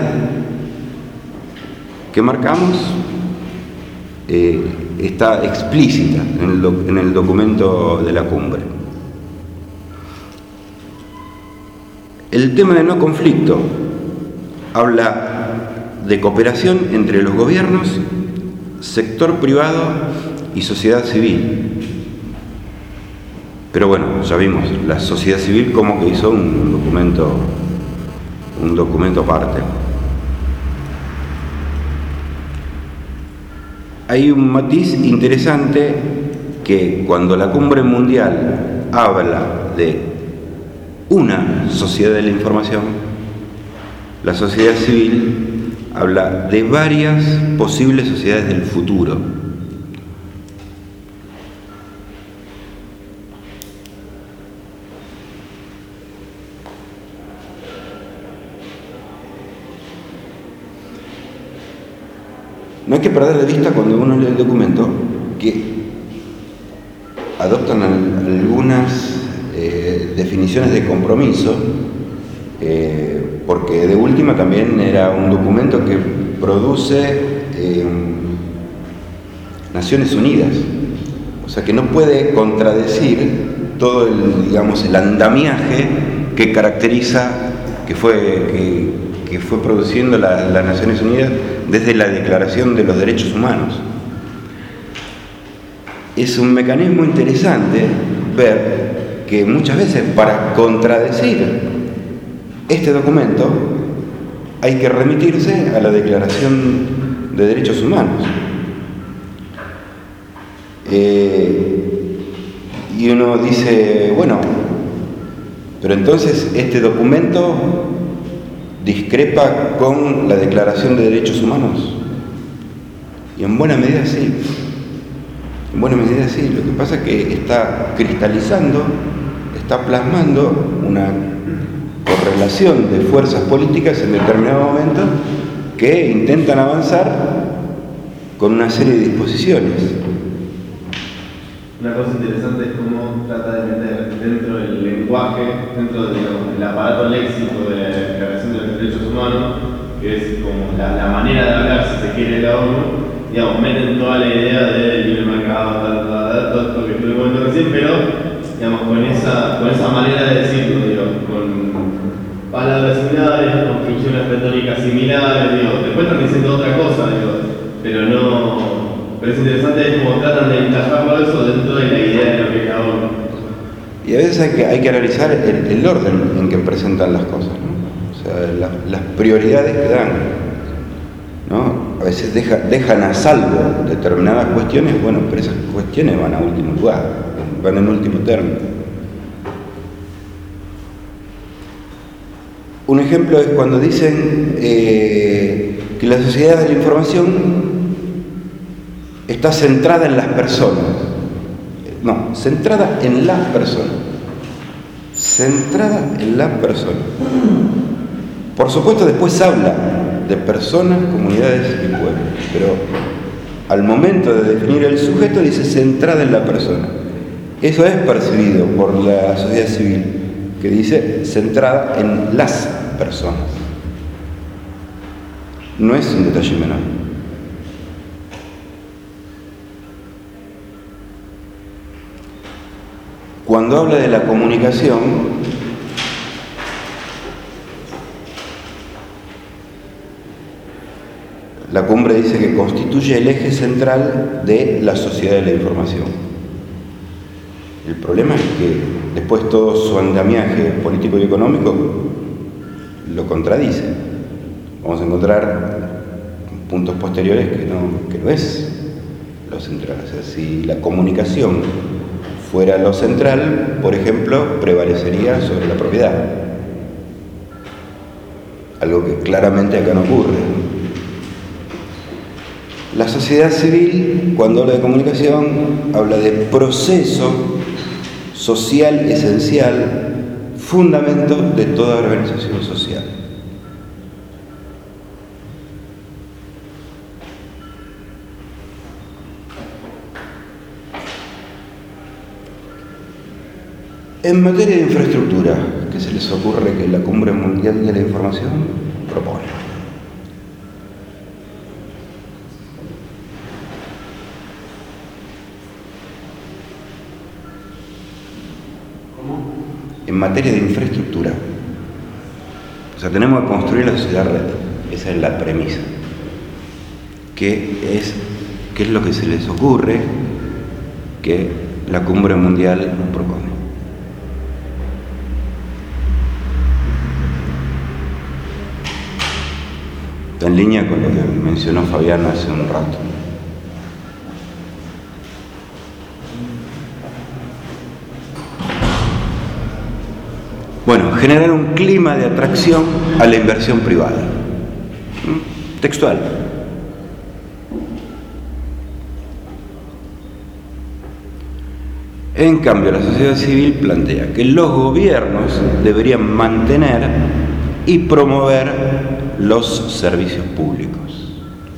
que marcamos eh, está explícita en el, doc, en el documento de la cumbre. El tema de no conflicto habla de cooperación entre los gobiernos, sector privado y sociedad civil. Pero bueno, ya vimos, la sociedad civil como que hizo un documento, un documento aparte. Hay un matiz interesante que cuando la cumbre mundial habla de una sociedad de la información, la sociedad civil habla de varias posibles sociedades del futuro. No hay que perder de vista cuando uno lee el documento que adoptan algunas eh, definiciones de compromiso, eh, porque de última también era un documento que produce eh, Naciones Unidas, o sea que no puede contradecir todo el, digamos, el andamiaje que caracteriza, que fue, que, que fue produciendo la, las Naciones Unidas desde la Declaración de los Derechos Humanos. Es un mecanismo interesante ver que muchas veces para contradecir este documento hay que remitirse a la Declaración de Derechos Humanos. Eh, y uno dice, bueno, pero entonces este documento discrepa con la Declaración de Derechos Humanos. Y en buena medida sí. En buena medida sí. Lo que pasa es que está cristalizando, está plasmando una correlación de fuerzas políticas en determinado momento que intentan avanzar con una serie de disposiciones. Una cosa interesante es cómo trata de meter dentro del lenguaje, dentro del, digamos, del aparato léxico de la Declaración de los Derechos Humanos, que es como la, la manera de hablar, si se quiere, de la ONU, digamos, meten toda la idea del libre mercado, tal, tal, tal, todo esto que estuve comentando recién, pero digamos, con esa, con esa manera de decirlo, digo, con palabras similares, construcciones retóricas similares, digo, después están diciendo otra cosa, digo, pero no. Pero es interesante es como tratan de encajarlo eso dentro de la idea de lo que es la ONU. Y a veces hay que, hay que analizar el, el orden en que presentan las cosas, ¿no? O sea, la, las prioridades que dan, ¿no? A veces deja, dejan a salvo determinadas cuestiones, bueno, pero esas cuestiones van a último lugar, van en último término. Un ejemplo es cuando dicen eh, que la sociedad de la información está centrada en las personas. No, centrada en las personas. Centrada en las personas. Por supuesto, después habla de personas, comunidades y pueblos, pero al momento de definir el sujeto dice centrada en la persona. Eso es percibido por la sociedad civil, que dice centrada en las personas. No es un detalle menor. Cuando habla de la comunicación, la cumbre dice que constituye el eje central de la sociedad de la información. El problema es que después todo su andamiaje político y económico lo contradice. Vamos a encontrar puntos posteriores que no, que no es lo central. O sea, si la comunicación fuera lo central, por ejemplo, prevalecería sobre la propiedad. Algo que claramente acá no ocurre. La sociedad civil, cuando habla de comunicación, habla de proceso social esencial, fundamento de toda organización social. En materia de infraestructura, ¿qué se les ocurre que la Cumbre Mundial de la Información propone? ¿Cómo? En materia de infraestructura. O sea, tenemos que construir la sociedad red. Esa es la premisa. ¿Qué es, qué es lo que se les ocurre que la Cumbre Mundial propone? Está en línea con lo que mencionó Fabián hace un rato. Bueno, generar un clima de atracción a la inversión privada. ¿Mm? Textual. En cambio, la sociedad civil plantea que los gobiernos deberían mantener y promover los servicios públicos.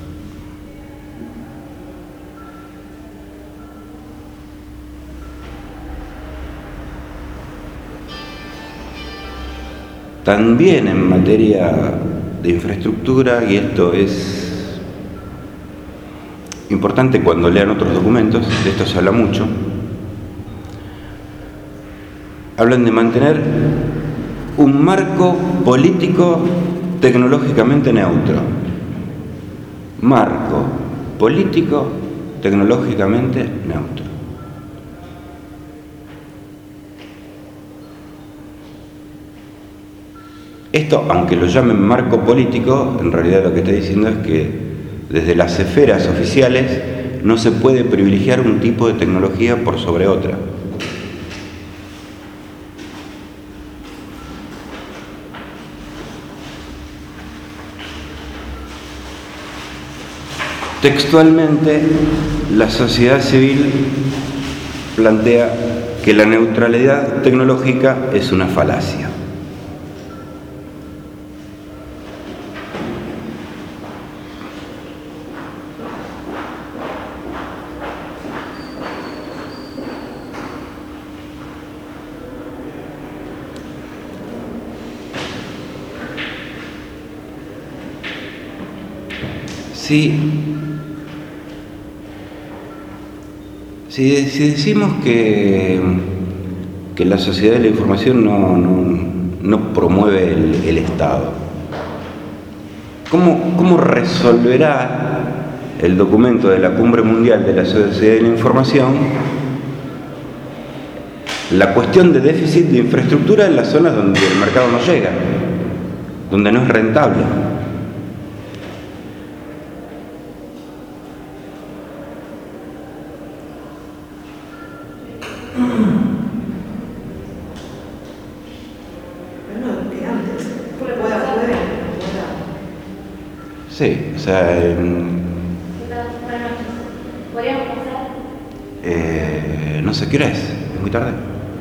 También en materia de infraestructura, y esto es importante cuando lean otros documentos, de esto se habla mucho, hablan de mantener un marco político tecnológicamente neutro. Marco político tecnológicamente neutro. Esto, aunque lo llamen marco político, en realidad lo que está diciendo es que desde las esferas oficiales no se puede privilegiar un tipo de tecnología por sobre otra. Textualmente, la sociedad civil plantea que la neutralidad tecnológica es una falacia. Si, si, si decimos que, que la sociedad de la información no, no, no promueve el, el Estado, ¿cómo, cómo resolverá el documento de la Cumbre Mundial de la Sociedad de la Información la cuestión de déficit de infraestructura en las zonas donde el mercado no llega, donde no es rentable? Sí, o sea, en, ¿podríamos pasar? Eh, no sé qué hora es, es muy tarde.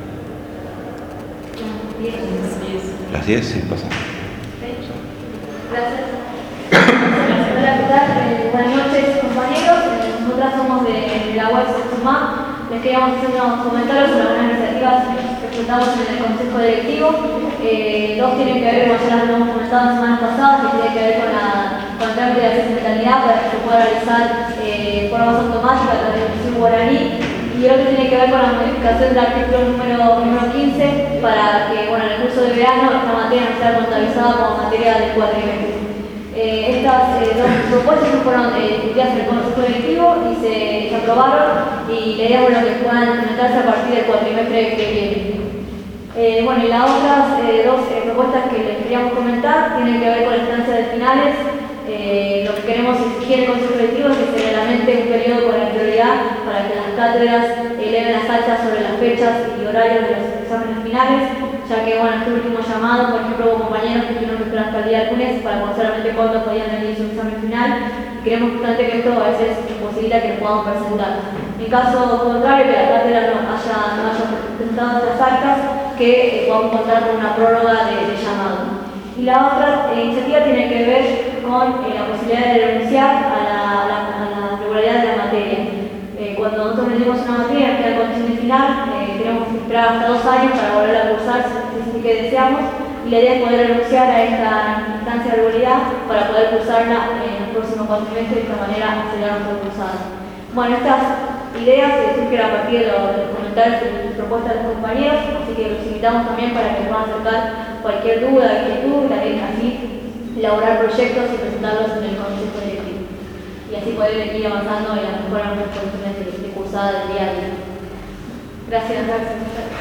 Las diez, sí, pasa. Gracias. Hola, ¿qué tal? Eh, buenas noches, compañeros. Eh, nosotras somos de, de la web Sexuma. Les queríamos hacer unos comentarios sobre algunas iniciativas que presentamos en el Consejo Directivo. Eh, dos tienen que ver, como ya las hemos comentado la semana pasada, que tiene que ver con, la, con el trámite de acceso para que se pueda realizar eh, de forma más automática a través del Instituto Guaraní. Y otro tiene que ver con la modificación del artículo número, número quince para que, bueno, en el curso de verano esta materia no sea contabilizada como materia del cuatrimestre. Eh, estas eh, dos propuestas fueron eh, discutidas en el Consejo Directivo y se, se aprobaron, y la idea es, bueno, que puedan implementarse a partir del cuatrimestre que viene. Eh, bueno, y las otras eh, dos eh, propuestas que les queríamos comentar tienen que ver con la estancia de finales. eh, lo que queremos exigir el Consejo Directivo es que se reglamente un periodo con anterioridad para que las cátedras eleven las actas sobre las fechas y horarios de los exámenes finales, ya que, bueno, este último llamado, por ejemplo, hubo compañeros que tuvieron que esperar hasta el día lunes para conocer realmente cuándo podían venir su examen final, y creemos justamente que esto a veces imposibilita que lo podamos presentar. En caso contrario, que la cátedra no haya, no haya presentado estas actas, que eh, podamos contar con una prórroga de, de llamado. Y la otra eh, iniciativa tiene que ver con eh, la posibilidad de renunciar a la, a la, a la regularidad de la materia. Eh, cuando nosotros rendimos una materia que da condición final, eh, tenemos que esperar hasta dos años para volver a cursar si es así que deseamos, y la idea es poder renunciar a esta instancia de regularidad para poder cursarla en los próximos cuatrimestres, de esta manera acelerar nuestra cursada. Bueno, estas ideas se surgen a partir de los, de los comentarios y propuestas de los compañeros, así que los invitamos también para que puedan acercar cualquier duda, inquietud, también así elaborar proyectos y presentarlos en el Consejo Directivo. Y así poder ir avanzando en la mejora de nuestras condiciones de, de cursada del día a día. Gracias, gracias.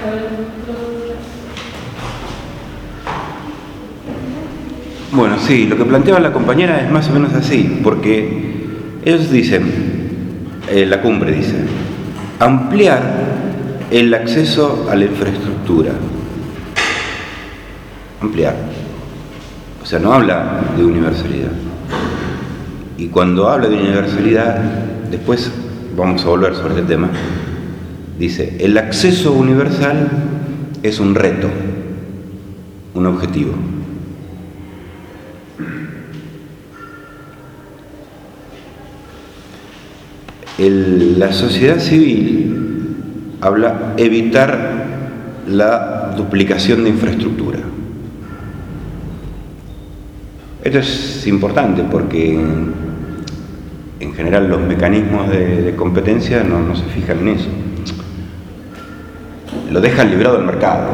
Bueno, sí, lo que planteaba la compañera es más o menos así, porque ellos dicen, eh, la cumbre dice, ampliar el acceso a la infraestructura. Ampliar. O sea, no habla de universalidad. Y cuando habla de universalidad, después vamos a volver sobre este tema, dice, el acceso universal es un reto, un objetivo. El, la sociedad civil habla evitar la duplicación de infraestructura. Esto es importante porque en general los mecanismos de, de competencia no, no se fijan en eso. Lo dejan librado al mercado.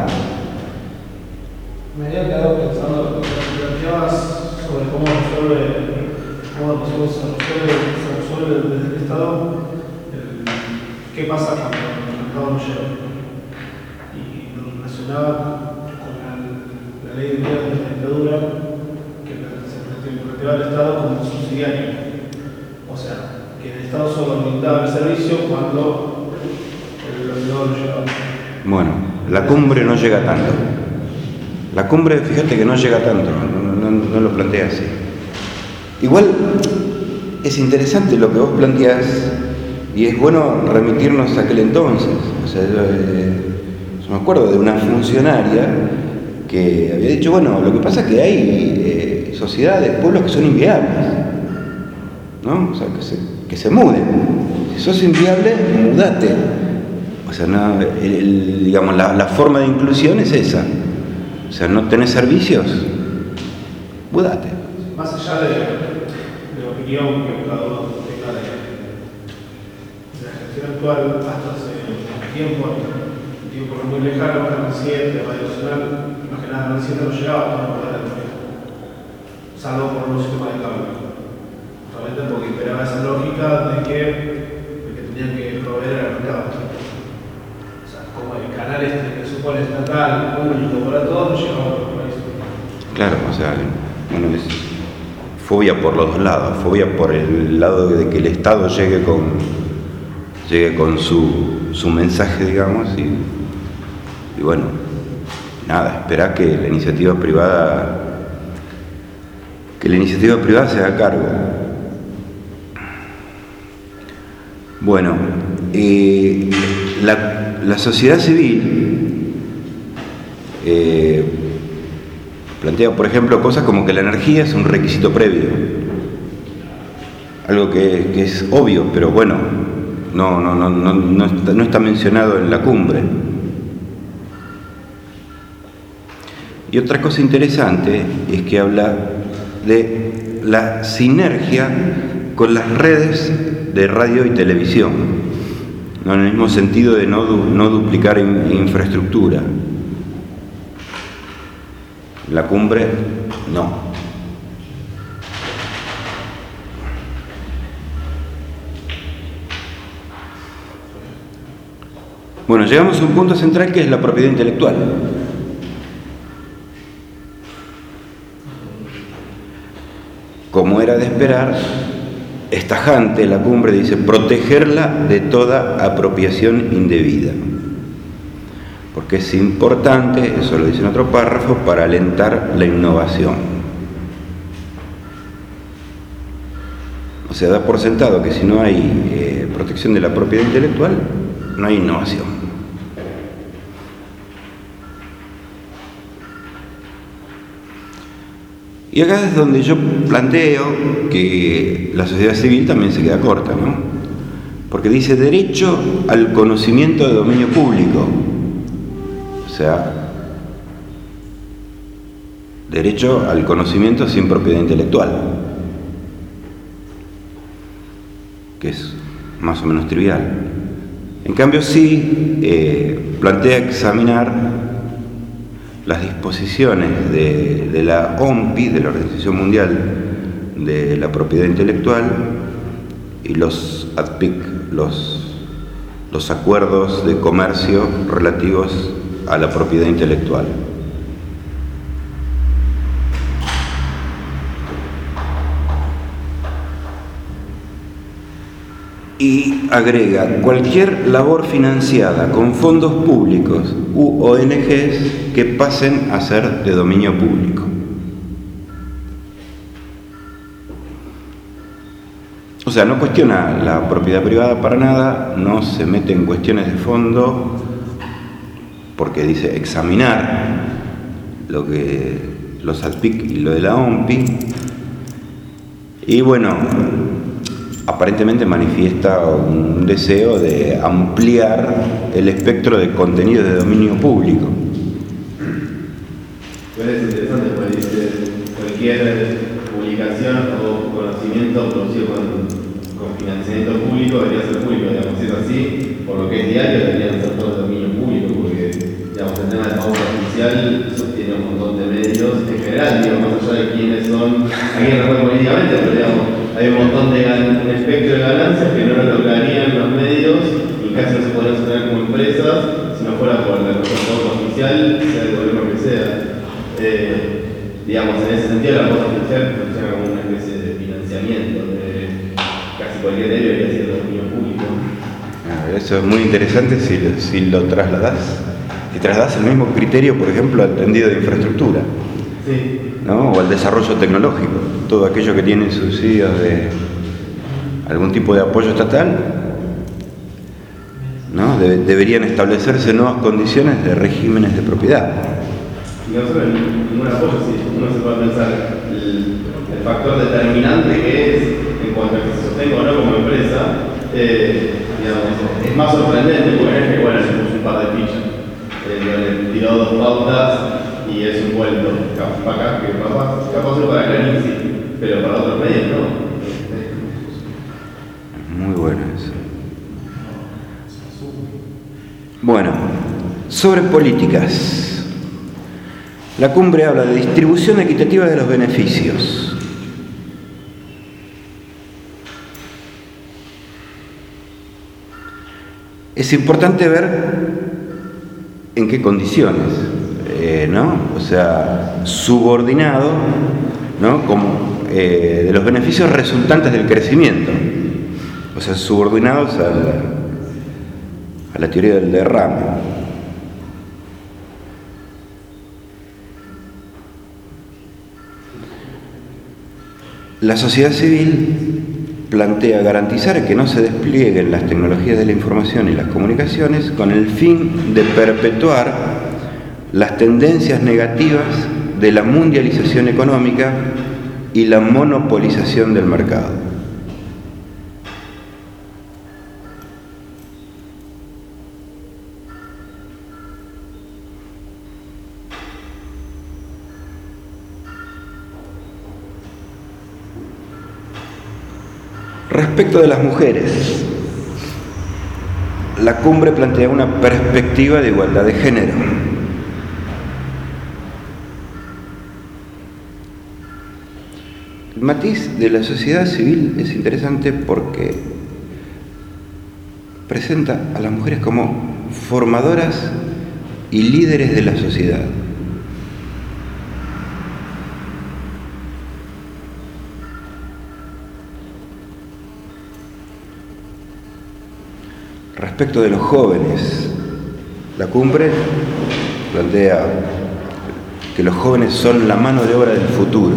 Me había quedado pensando lo que planteabas sobre cómo resuelve, cómo se resuelve, se resuelve desde el Estado, el, qué pasa cuando el mercado no llega. Y lo relacionaba con la, la ley de unidad de la dictadura, que planteaba el Estado como subsidiario. O sea, que el Estado solo limitaba el servicio cuando el privado no llegaba. Bueno, la cumbre no llega tanto. La cumbre, fíjate que no llega tanto, no, no, no lo plantea así. Igual es interesante lo que vos planteás y es bueno remitirnos a aquel entonces. O sea, yo, eh, yo me acuerdo de una funcionaria que había dicho, bueno, lo que pasa es que hay eh, sociedades, pueblos que son inviables, ¿no? O sea, que se, que se muden. Si sos inviable, mudate. O sea, no, el, el, digamos, la, la forma de inclusión es esa. O sea, no tenés servicios, mudate. Más allá de, de la opinión que cada uno tenga de, de la gestión actual, hasta hace tiempo, un tiempo muy lejano, hasta reciente, Radio Nacional, más que nada reciente no llegaba a todo poder del gobierno, salvo por un sistema de cable. Realmente porque esperaba esa lógica de que, de que tenían que proveer al mercado. Como el canal este que supone estatal, público para todos, no llega a otros países. Claro, o sea, bueno, es fobia por los dos lados, fobia por el lado de que el Estado llegue con, llegue con su, su mensaje, digamos, y, y bueno, nada, esperá que la iniciativa privada, que la iniciativa privada se haga cargo. Bueno, eh, la La sociedad civil eh, plantea, por ejemplo, cosas como que la energía es un requisito previo. Algo que, que es obvio, pero bueno, no, no, no, no, no, está, no está mencionado en la cumbre. Y otra cosa interesante es que habla de la sinergia con las redes de radio y televisión. No, en el mismo sentido de no, no duplicar in, infraestructura. La cumbre, no. Bueno, llegamos a un punto central que es la propiedad intelectual. como era de esperar, es tajante la cumbre, dice, protegerla de toda apropiación indebida. Porque es importante, eso lo dice en otro párrafo, para alentar la innovación. O sea, da por sentado que si no hay eh, protección de la propiedad intelectual, no hay innovación. Y acá es donde yo planteo que la sociedad civil también se queda corta, ¿no? Porque dice derecho al conocimiento de dominio público. O sea, derecho al conocimiento sin propiedad intelectual, que es más o menos trivial. En cambio, sí eh, plantea examinar las disposiciones de, de la O M P I, de la Organización Mundial de la Propiedad Intelectual, y los A D P I C, los, los acuerdos de comercio relativos a la propiedad intelectual. Y agrega, cualquier labor financiada con fondos públicos u O N Ges que pasen a ser de dominio público. O sea, no cuestiona la propiedad privada para nada, no se mete en cuestiones de fondo, porque dice examinar lo que los A D P I C y lo de la O M P I. Y bueno, aparentemente manifiesta un deseo de ampliar el espectro de contenidos de dominio público. Bueno, es interesante porque dice cualquier publicación o conocimiento producido con, con financiamiento público debería ser público, digamos, si es así, por lo que es diario deberían ser todo de dominio público, porque digamos, el tema de pauta oficial sostiene un montón de medios en general, digo, más allá de quiénes son, a quién recuerdan políticamente, pero digamos, hay un montón de un espectro de ganancias que no lo lograrían los medios y casi no se podrían sostener como empresas si no fuera por la pauta oficial, sea el gobierno que sea. Eh, digamos, en ese sentido la pauta oficial funciona como una especie de financiamiento de casi cualquier medio debería ser de dominio público. Eso es muy interesante si lo, si lo trasladas, si trasladas el mismo criterio, por ejemplo, al tendido de infraestructura. Sí. ¿No? O al desarrollo tecnológico, todo aquello que tiene subsidios de algún tipo de apoyo estatal, ¿no? De, deberían establecerse nuevas condiciones de regímenes de propiedad. Y no solo en ningún apoyo, sí, uno se puede pensar el, el factor determinante que es en cuanto a que se sostenga o no como empresa, eh, digamos, es más sorprendente porque es que bueno, se puso un par de fichas, eh, le tiró dos pautas y es un vuelto, capaz que capaz, capaz solo para Clarín sí, pero para otros medios no. Muy bueno eso. Bueno, sobre políticas. La cumbre habla de distribución equitativa de los beneficios. Es importante ver en qué condiciones. Eh, ¿no? O sea, subordinado, ¿no? Como, eh, de los beneficios resultantes del crecimiento, o sea, subordinados a la, a la teoría del derrame. La sociedad civil plantea garantizar que no se desplieguen las tecnologías de la información y las comunicaciones con el fin de perpetuar las tendencias negativas de la mundialización económica y la monopolización del mercado. Respecto de las mujeres, la cumbre plantea una perspectiva de igualdad de género. El matiz de la sociedad civil es interesante porque presenta a las mujeres como formadoras y líderes de la sociedad. Respecto de los jóvenes, la cumbre plantea que los jóvenes son la mano de obra del futuro.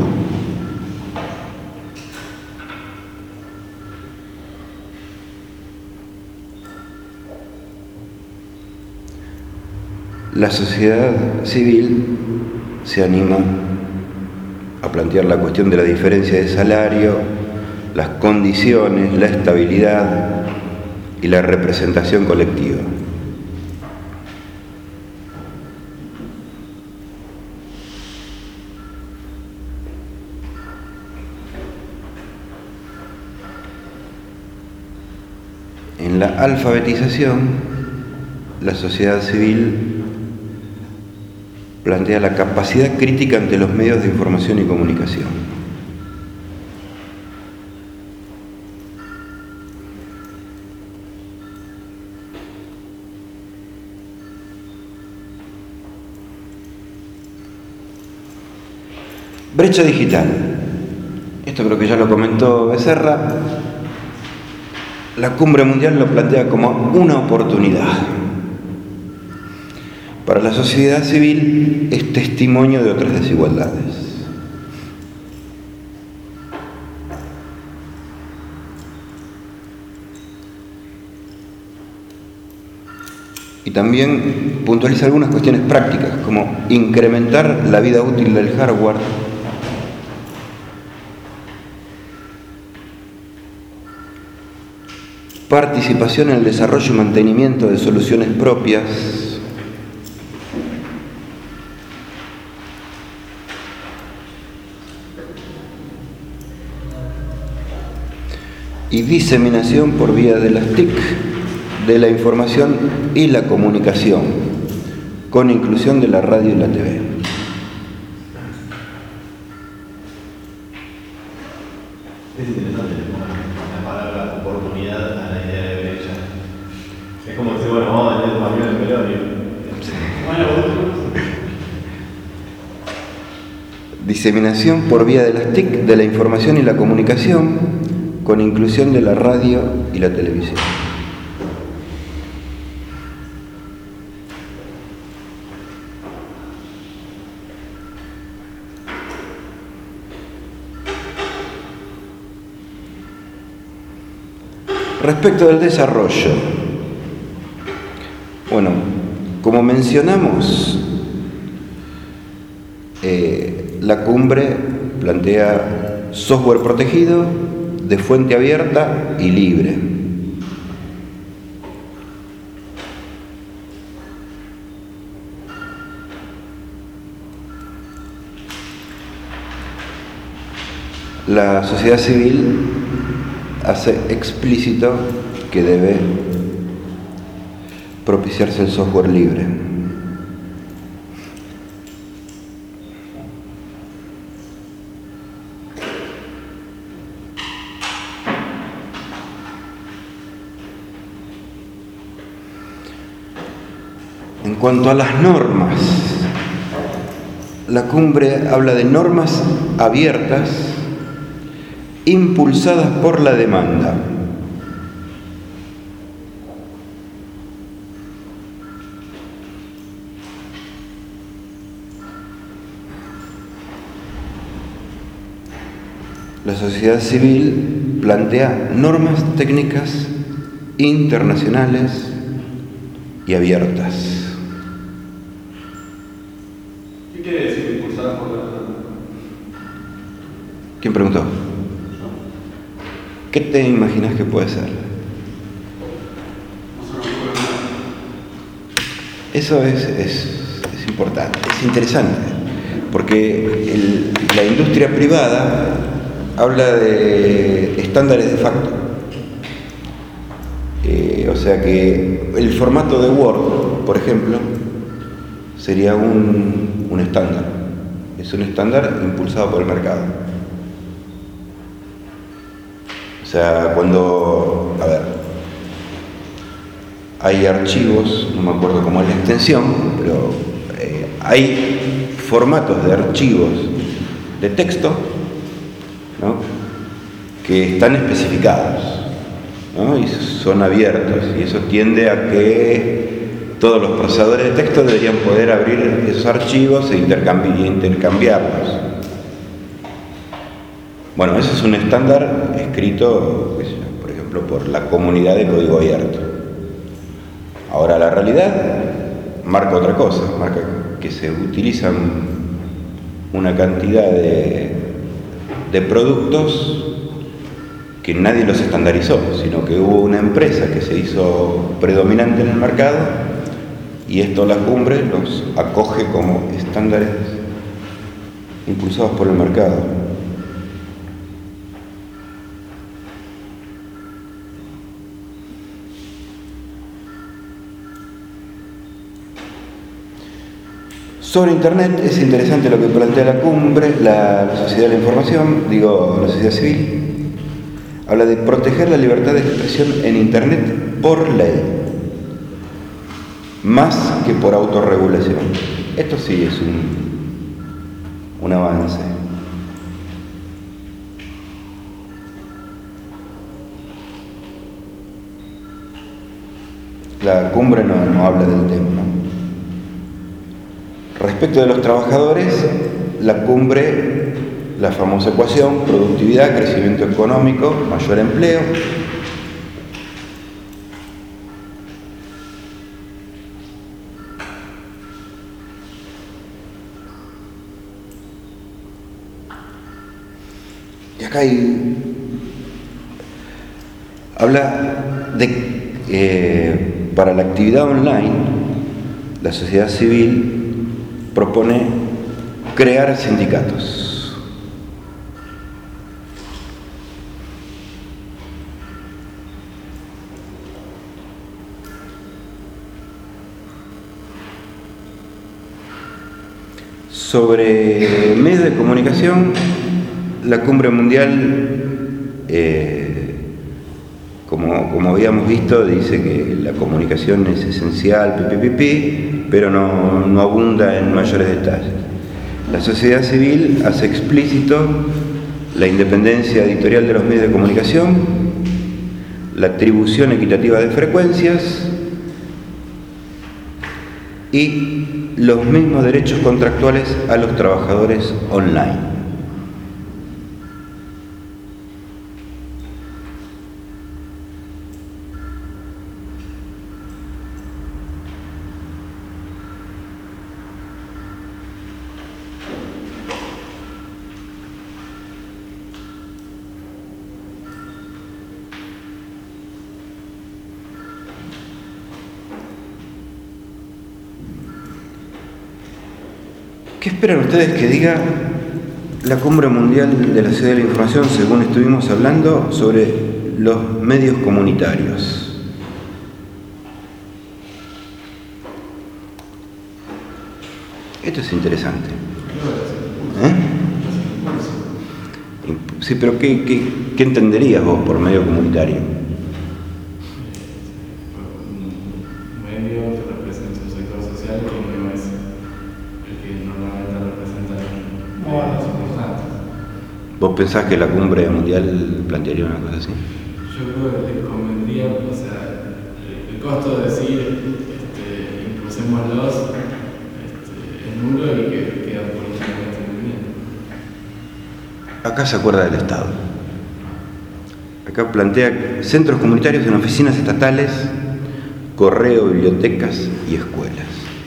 La sociedad civil se anima a plantear la cuestión de la diferencia de salario, las condiciones, la estabilidad y la representación colectiva. En la alfabetización, la sociedad civil plantea la capacidad crítica ante los medios de información y comunicación. Brecha digital. Esto creo que ya lo comentó Becerra. La Cumbre Mundial lo plantea como una oportunidad. Para la sociedad civil es testimonio de otras desigualdades. Y también puntualiza algunas cuestiones prácticas, como incrementar la vida útil del hardware, participación en el desarrollo y mantenimiento de soluciones propias, y diseminación por vía de las T I C de la información y la comunicación, con inclusión de la radio y la T V. Es interesante la palabra oportunidad a la idea de brecha. Es como decir, bueno, vamos a tener más bien el pelón y... Diseminación por vía de las T I C de la información y la comunicación, con inclusión de la radio y la televisión. Respecto del desarrollo, bueno, como mencionamos, eh, la cumbre plantea software protegido, de fuente abierta y libre. La sociedad civil hace explícito que debe propiciarse el software libre. En cuanto a las normas, la cumbre habla de normas abiertas impulsadas por la demanda. La sociedad civil plantea normas técnicas internacionales y abiertas. ¿Qué quiere decir impulsada por la demanda? ¿Quién preguntó? ¿Qué te imaginas que puede ser? Eso es, es, es importante, es interesante, porque el, la industria privada habla de estándares de facto. Eh, o sea que el formato de Word, por ejemplo, sería un, un estándar. Es un estándar impulsado por el mercado. O sea, cuando, a ver, hay archivos, no me acuerdo cómo es la extensión, pero eh, hay formatos de archivos de texto, ¿no?, que están especificados. ¿no? Y son abiertos, y eso tiende a que todos los procesadores de texto deberían poder abrir esos archivos e intercambi- intercambiarlos. Bueno, ese es un estándar escrito, qué sé yo, por ejemplo, por la comunidad de código abierto. Ahora, la realidad marca otra cosa, marca que se utilizan una cantidad de, de productos que nadie los estandarizó, sino que hubo una empresa que se hizo predominante en el mercado y esto la cumbre los acoge como estándares impulsados por el mercado. Sobre Internet es interesante lo que plantea la cumbre, la, la sociedad de la información, digo, la sociedad civil. Habla de proteger la libertad de expresión en Internet por ley, más que por autorregulación. Esto sí es un, un avance. La cumbre no, no habla del tema, ¿no? Respecto de los trabajadores, la cumbre, la famosa ecuación, productividad, crecimiento económico, mayor empleo. Y acá hay, habla de, eh, para la actividad online, la sociedad civil propone crear sindicatos. Sobre medios de comunicación, la cumbre mundial, eh, como, como habíamos visto, dice que la comunicación es esencial, pi, pi, pi, pi, pero no, no abunda en mayores detalles. La sociedad civil hace explícito la independencia editorial de los medios de comunicación, la atribución equitativa de frecuencias y los mismos derechos contractuales a los trabajadores online. ¿Qué esperan ustedes que diga la Cumbre Mundial de la Sociedad de la Información, según estuvimos hablando, sobre los medios comunitarios? Esto es interesante. ¿Eh? Sí, pero ¿qué, qué, qué entenderías vos por medio comunitario? ¿Vos pensás que la cumbre mundial plantearía una cosa así? Yo creo que les convendría, o sea, el, el costo de decir, este, impulsémoslos, este, es nulo y que queda políticamente muy bien. Acá se acuerda del Estado. Acá plantea centros comunitarios en oficinas estatales, correo, bibliotecas y escuelas.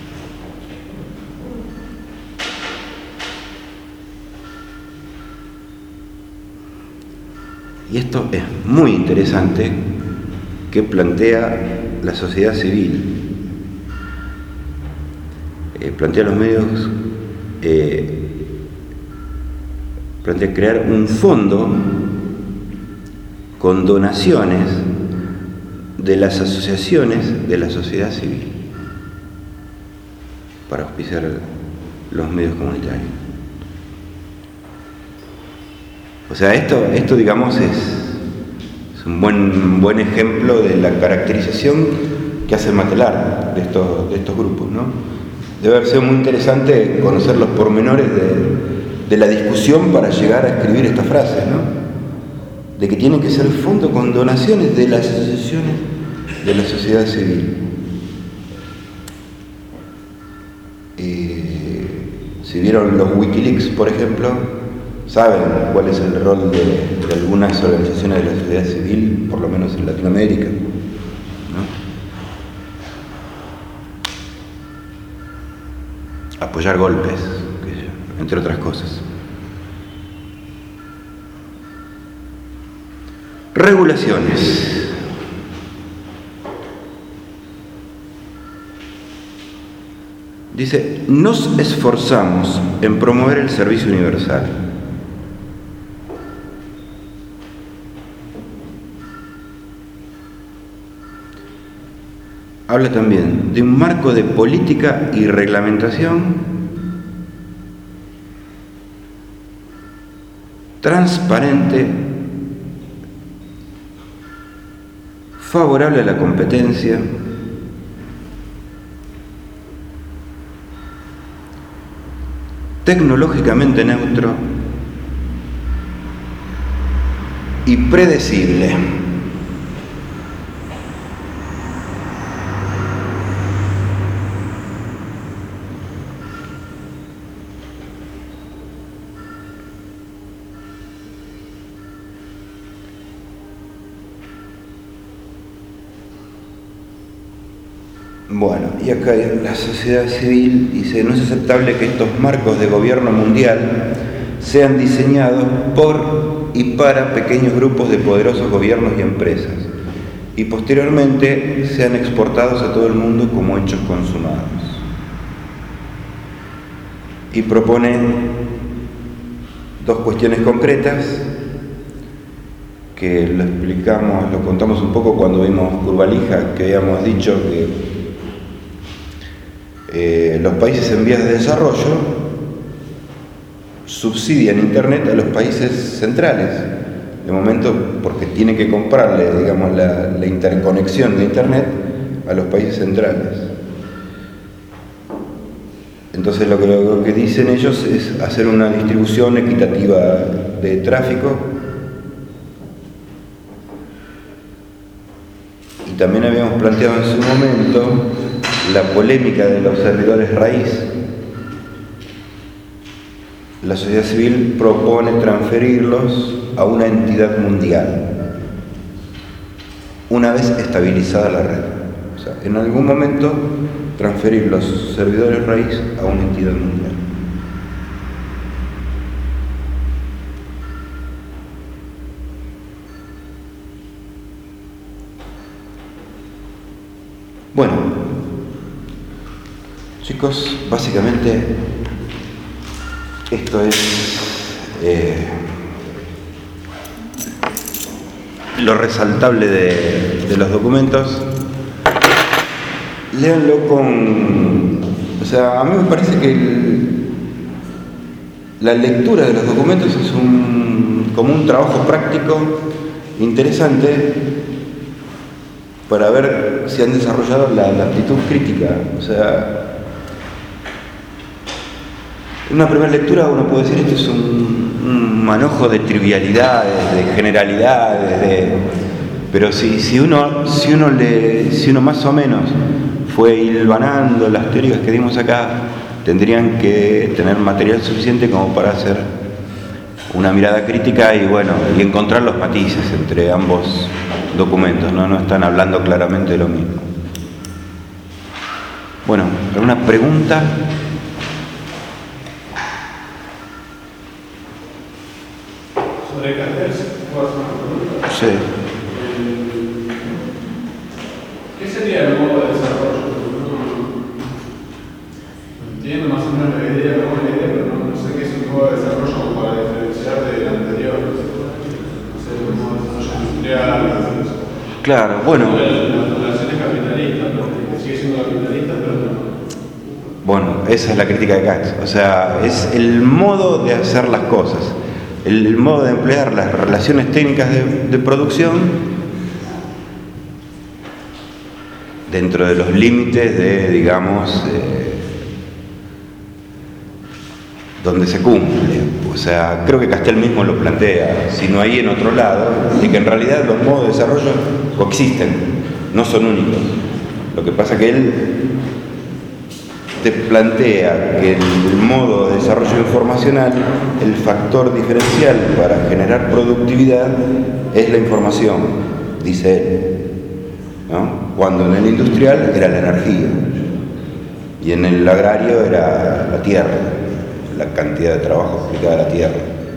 Y esto es muy interesante que plantea la sociedad civil. Eh, plantea los medios, eh, plantea crear un fondo con donaciones de las asociaciones de la sociedad civil para auspiciar los medios comunitarios. O sea, esto, esto digamos, es, es un buen, buen ejemplo de la caracterización que hace Matelar de estos, de estos grupos, ¿no? Debe haber sido muy interesante conocer los pormenores de, de la discusión para llegar a escribir estas frases, ¿no? de que tiene que ser fondo con donaciones de las asociaciones de la sociedad civil. Eh, si vieron los Wikileaks, por ejemplo, saben cuál es el rol de, de algunas organizaciones de la sociedad civil, por lo menos en Latinoamérica, ¿no? Apoyar golpes, entre otras cosas. Regulaciones. Dice, nos esforzamos en promover el servicio universal. Habla también de un marco de política y reglamentación transparente, favorable a la competencia, tecnológicamente neutro y predecible. Bueno, y acá la sociedad civil dice, no es aceptable que estos marcos de gobierno mundial sean diseñados por y para pequeños grupos de poderosos gobiernos y empresas, y posteriormente sean exportados a todo el mundo como hechos consumados. Y propone dos cuestiones concretas que lo explicamos, lo contamos un poco cuando vimos Curvalija, que habíamos dicho que Eh, los países en vías de desarrollo subsidian Internet a los países centrales, de momento porque tiene que comprarle, digamos, la, la interconexión de Internet a los países centrales. Entonces lo que, lo que dicen ellos es hacer una distribución equitativa de tráfico, y también habíamos planteado en su momento la polémica de los servidores raíz. La sociedad civil propone transferirlos a una entidad mundial una vez estabilizada la red. O sea, en algún momento transferir los servidores raíz a una entidad mundial. Bueno, chicos, básicamente esto es eh, lo resaltable de, de los documentos. Léanlo con... O sea, a mí me parece que el, la lectura de los documentos es un, como un trabajo práctico interesante para ver si han desarrollado la, la actitud crítica. O sea, en una primera lectura uno puede decir esto es un, un manojo de trivialidades, de generalidades, de, pero si, si, uno, si, uno le, si uno más o menos fue hilvanando las teorías que dimos acá, tendrían que tener material suficiente como para hacer una mirada crítica y bueno, y encontrar los matices entre ambos documentos, ¿no? No están hablando claramente de lo mismo. Bueno, ¿alguna pregunta? Sobre carteles, ¿puedo hacer una pregunta? Sí. ¿Qué sería el modo de desarrollo? Entiendo más o menos la idea, la buena idea, pero no, no sé qué es un modo de desarrollo como para diferenciar del anterior. No sé, un modo de desarrollo industrial. Claro, bueno. Las relaciones capitalistas, ¿no? Sigue siendo capitalista, pero no. Bueno, esa es la crítica de Katz. O sea, es el modo de hacer las cosas, el, el modo de emplear las relaciones técnicas de, de producción dentro de los límites de, digamos, eh, donde se cumple. O sea, creo que Castel mismo lo plantea, si no hay en otro lado, y que en realidad los modos de desarrollo coexisten, no son únicos. Lo que pasa es que él te plantea que el modo de desarrollo informacional, el factor diferencial para generar productividad es la información, dice él, ¿no? Cuando en el industrial era la energía y en el agrario era la tierra, la cantidad de trabajo aplicada a la tierra.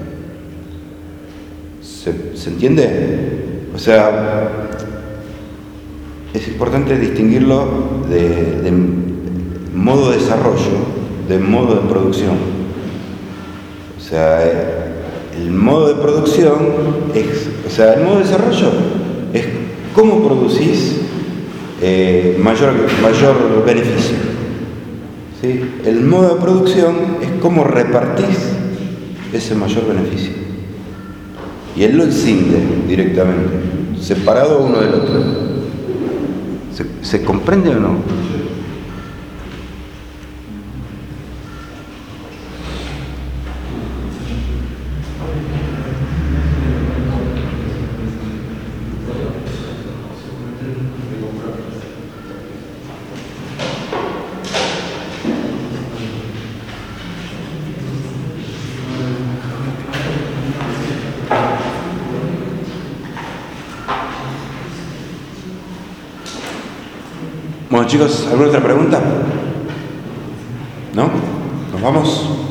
¿Se, ¿se entiende? O sea, es importante distinguirlo de, de modo de desarrollo de modo de producción. O sea, el modo de producción es, o sea, el modo de desarrollo es cómo producís eh, mayor, mayor beneficio. ¿Sí? El modo de producción es cómo repartís ese mayor beneficio. Y él lo encinde directamente, separado uno del otro. ¿Se, ¿se comprende o no? Bueno, chicos, ¿alguna otra pregunta? ¿No? ¿Nos vamos?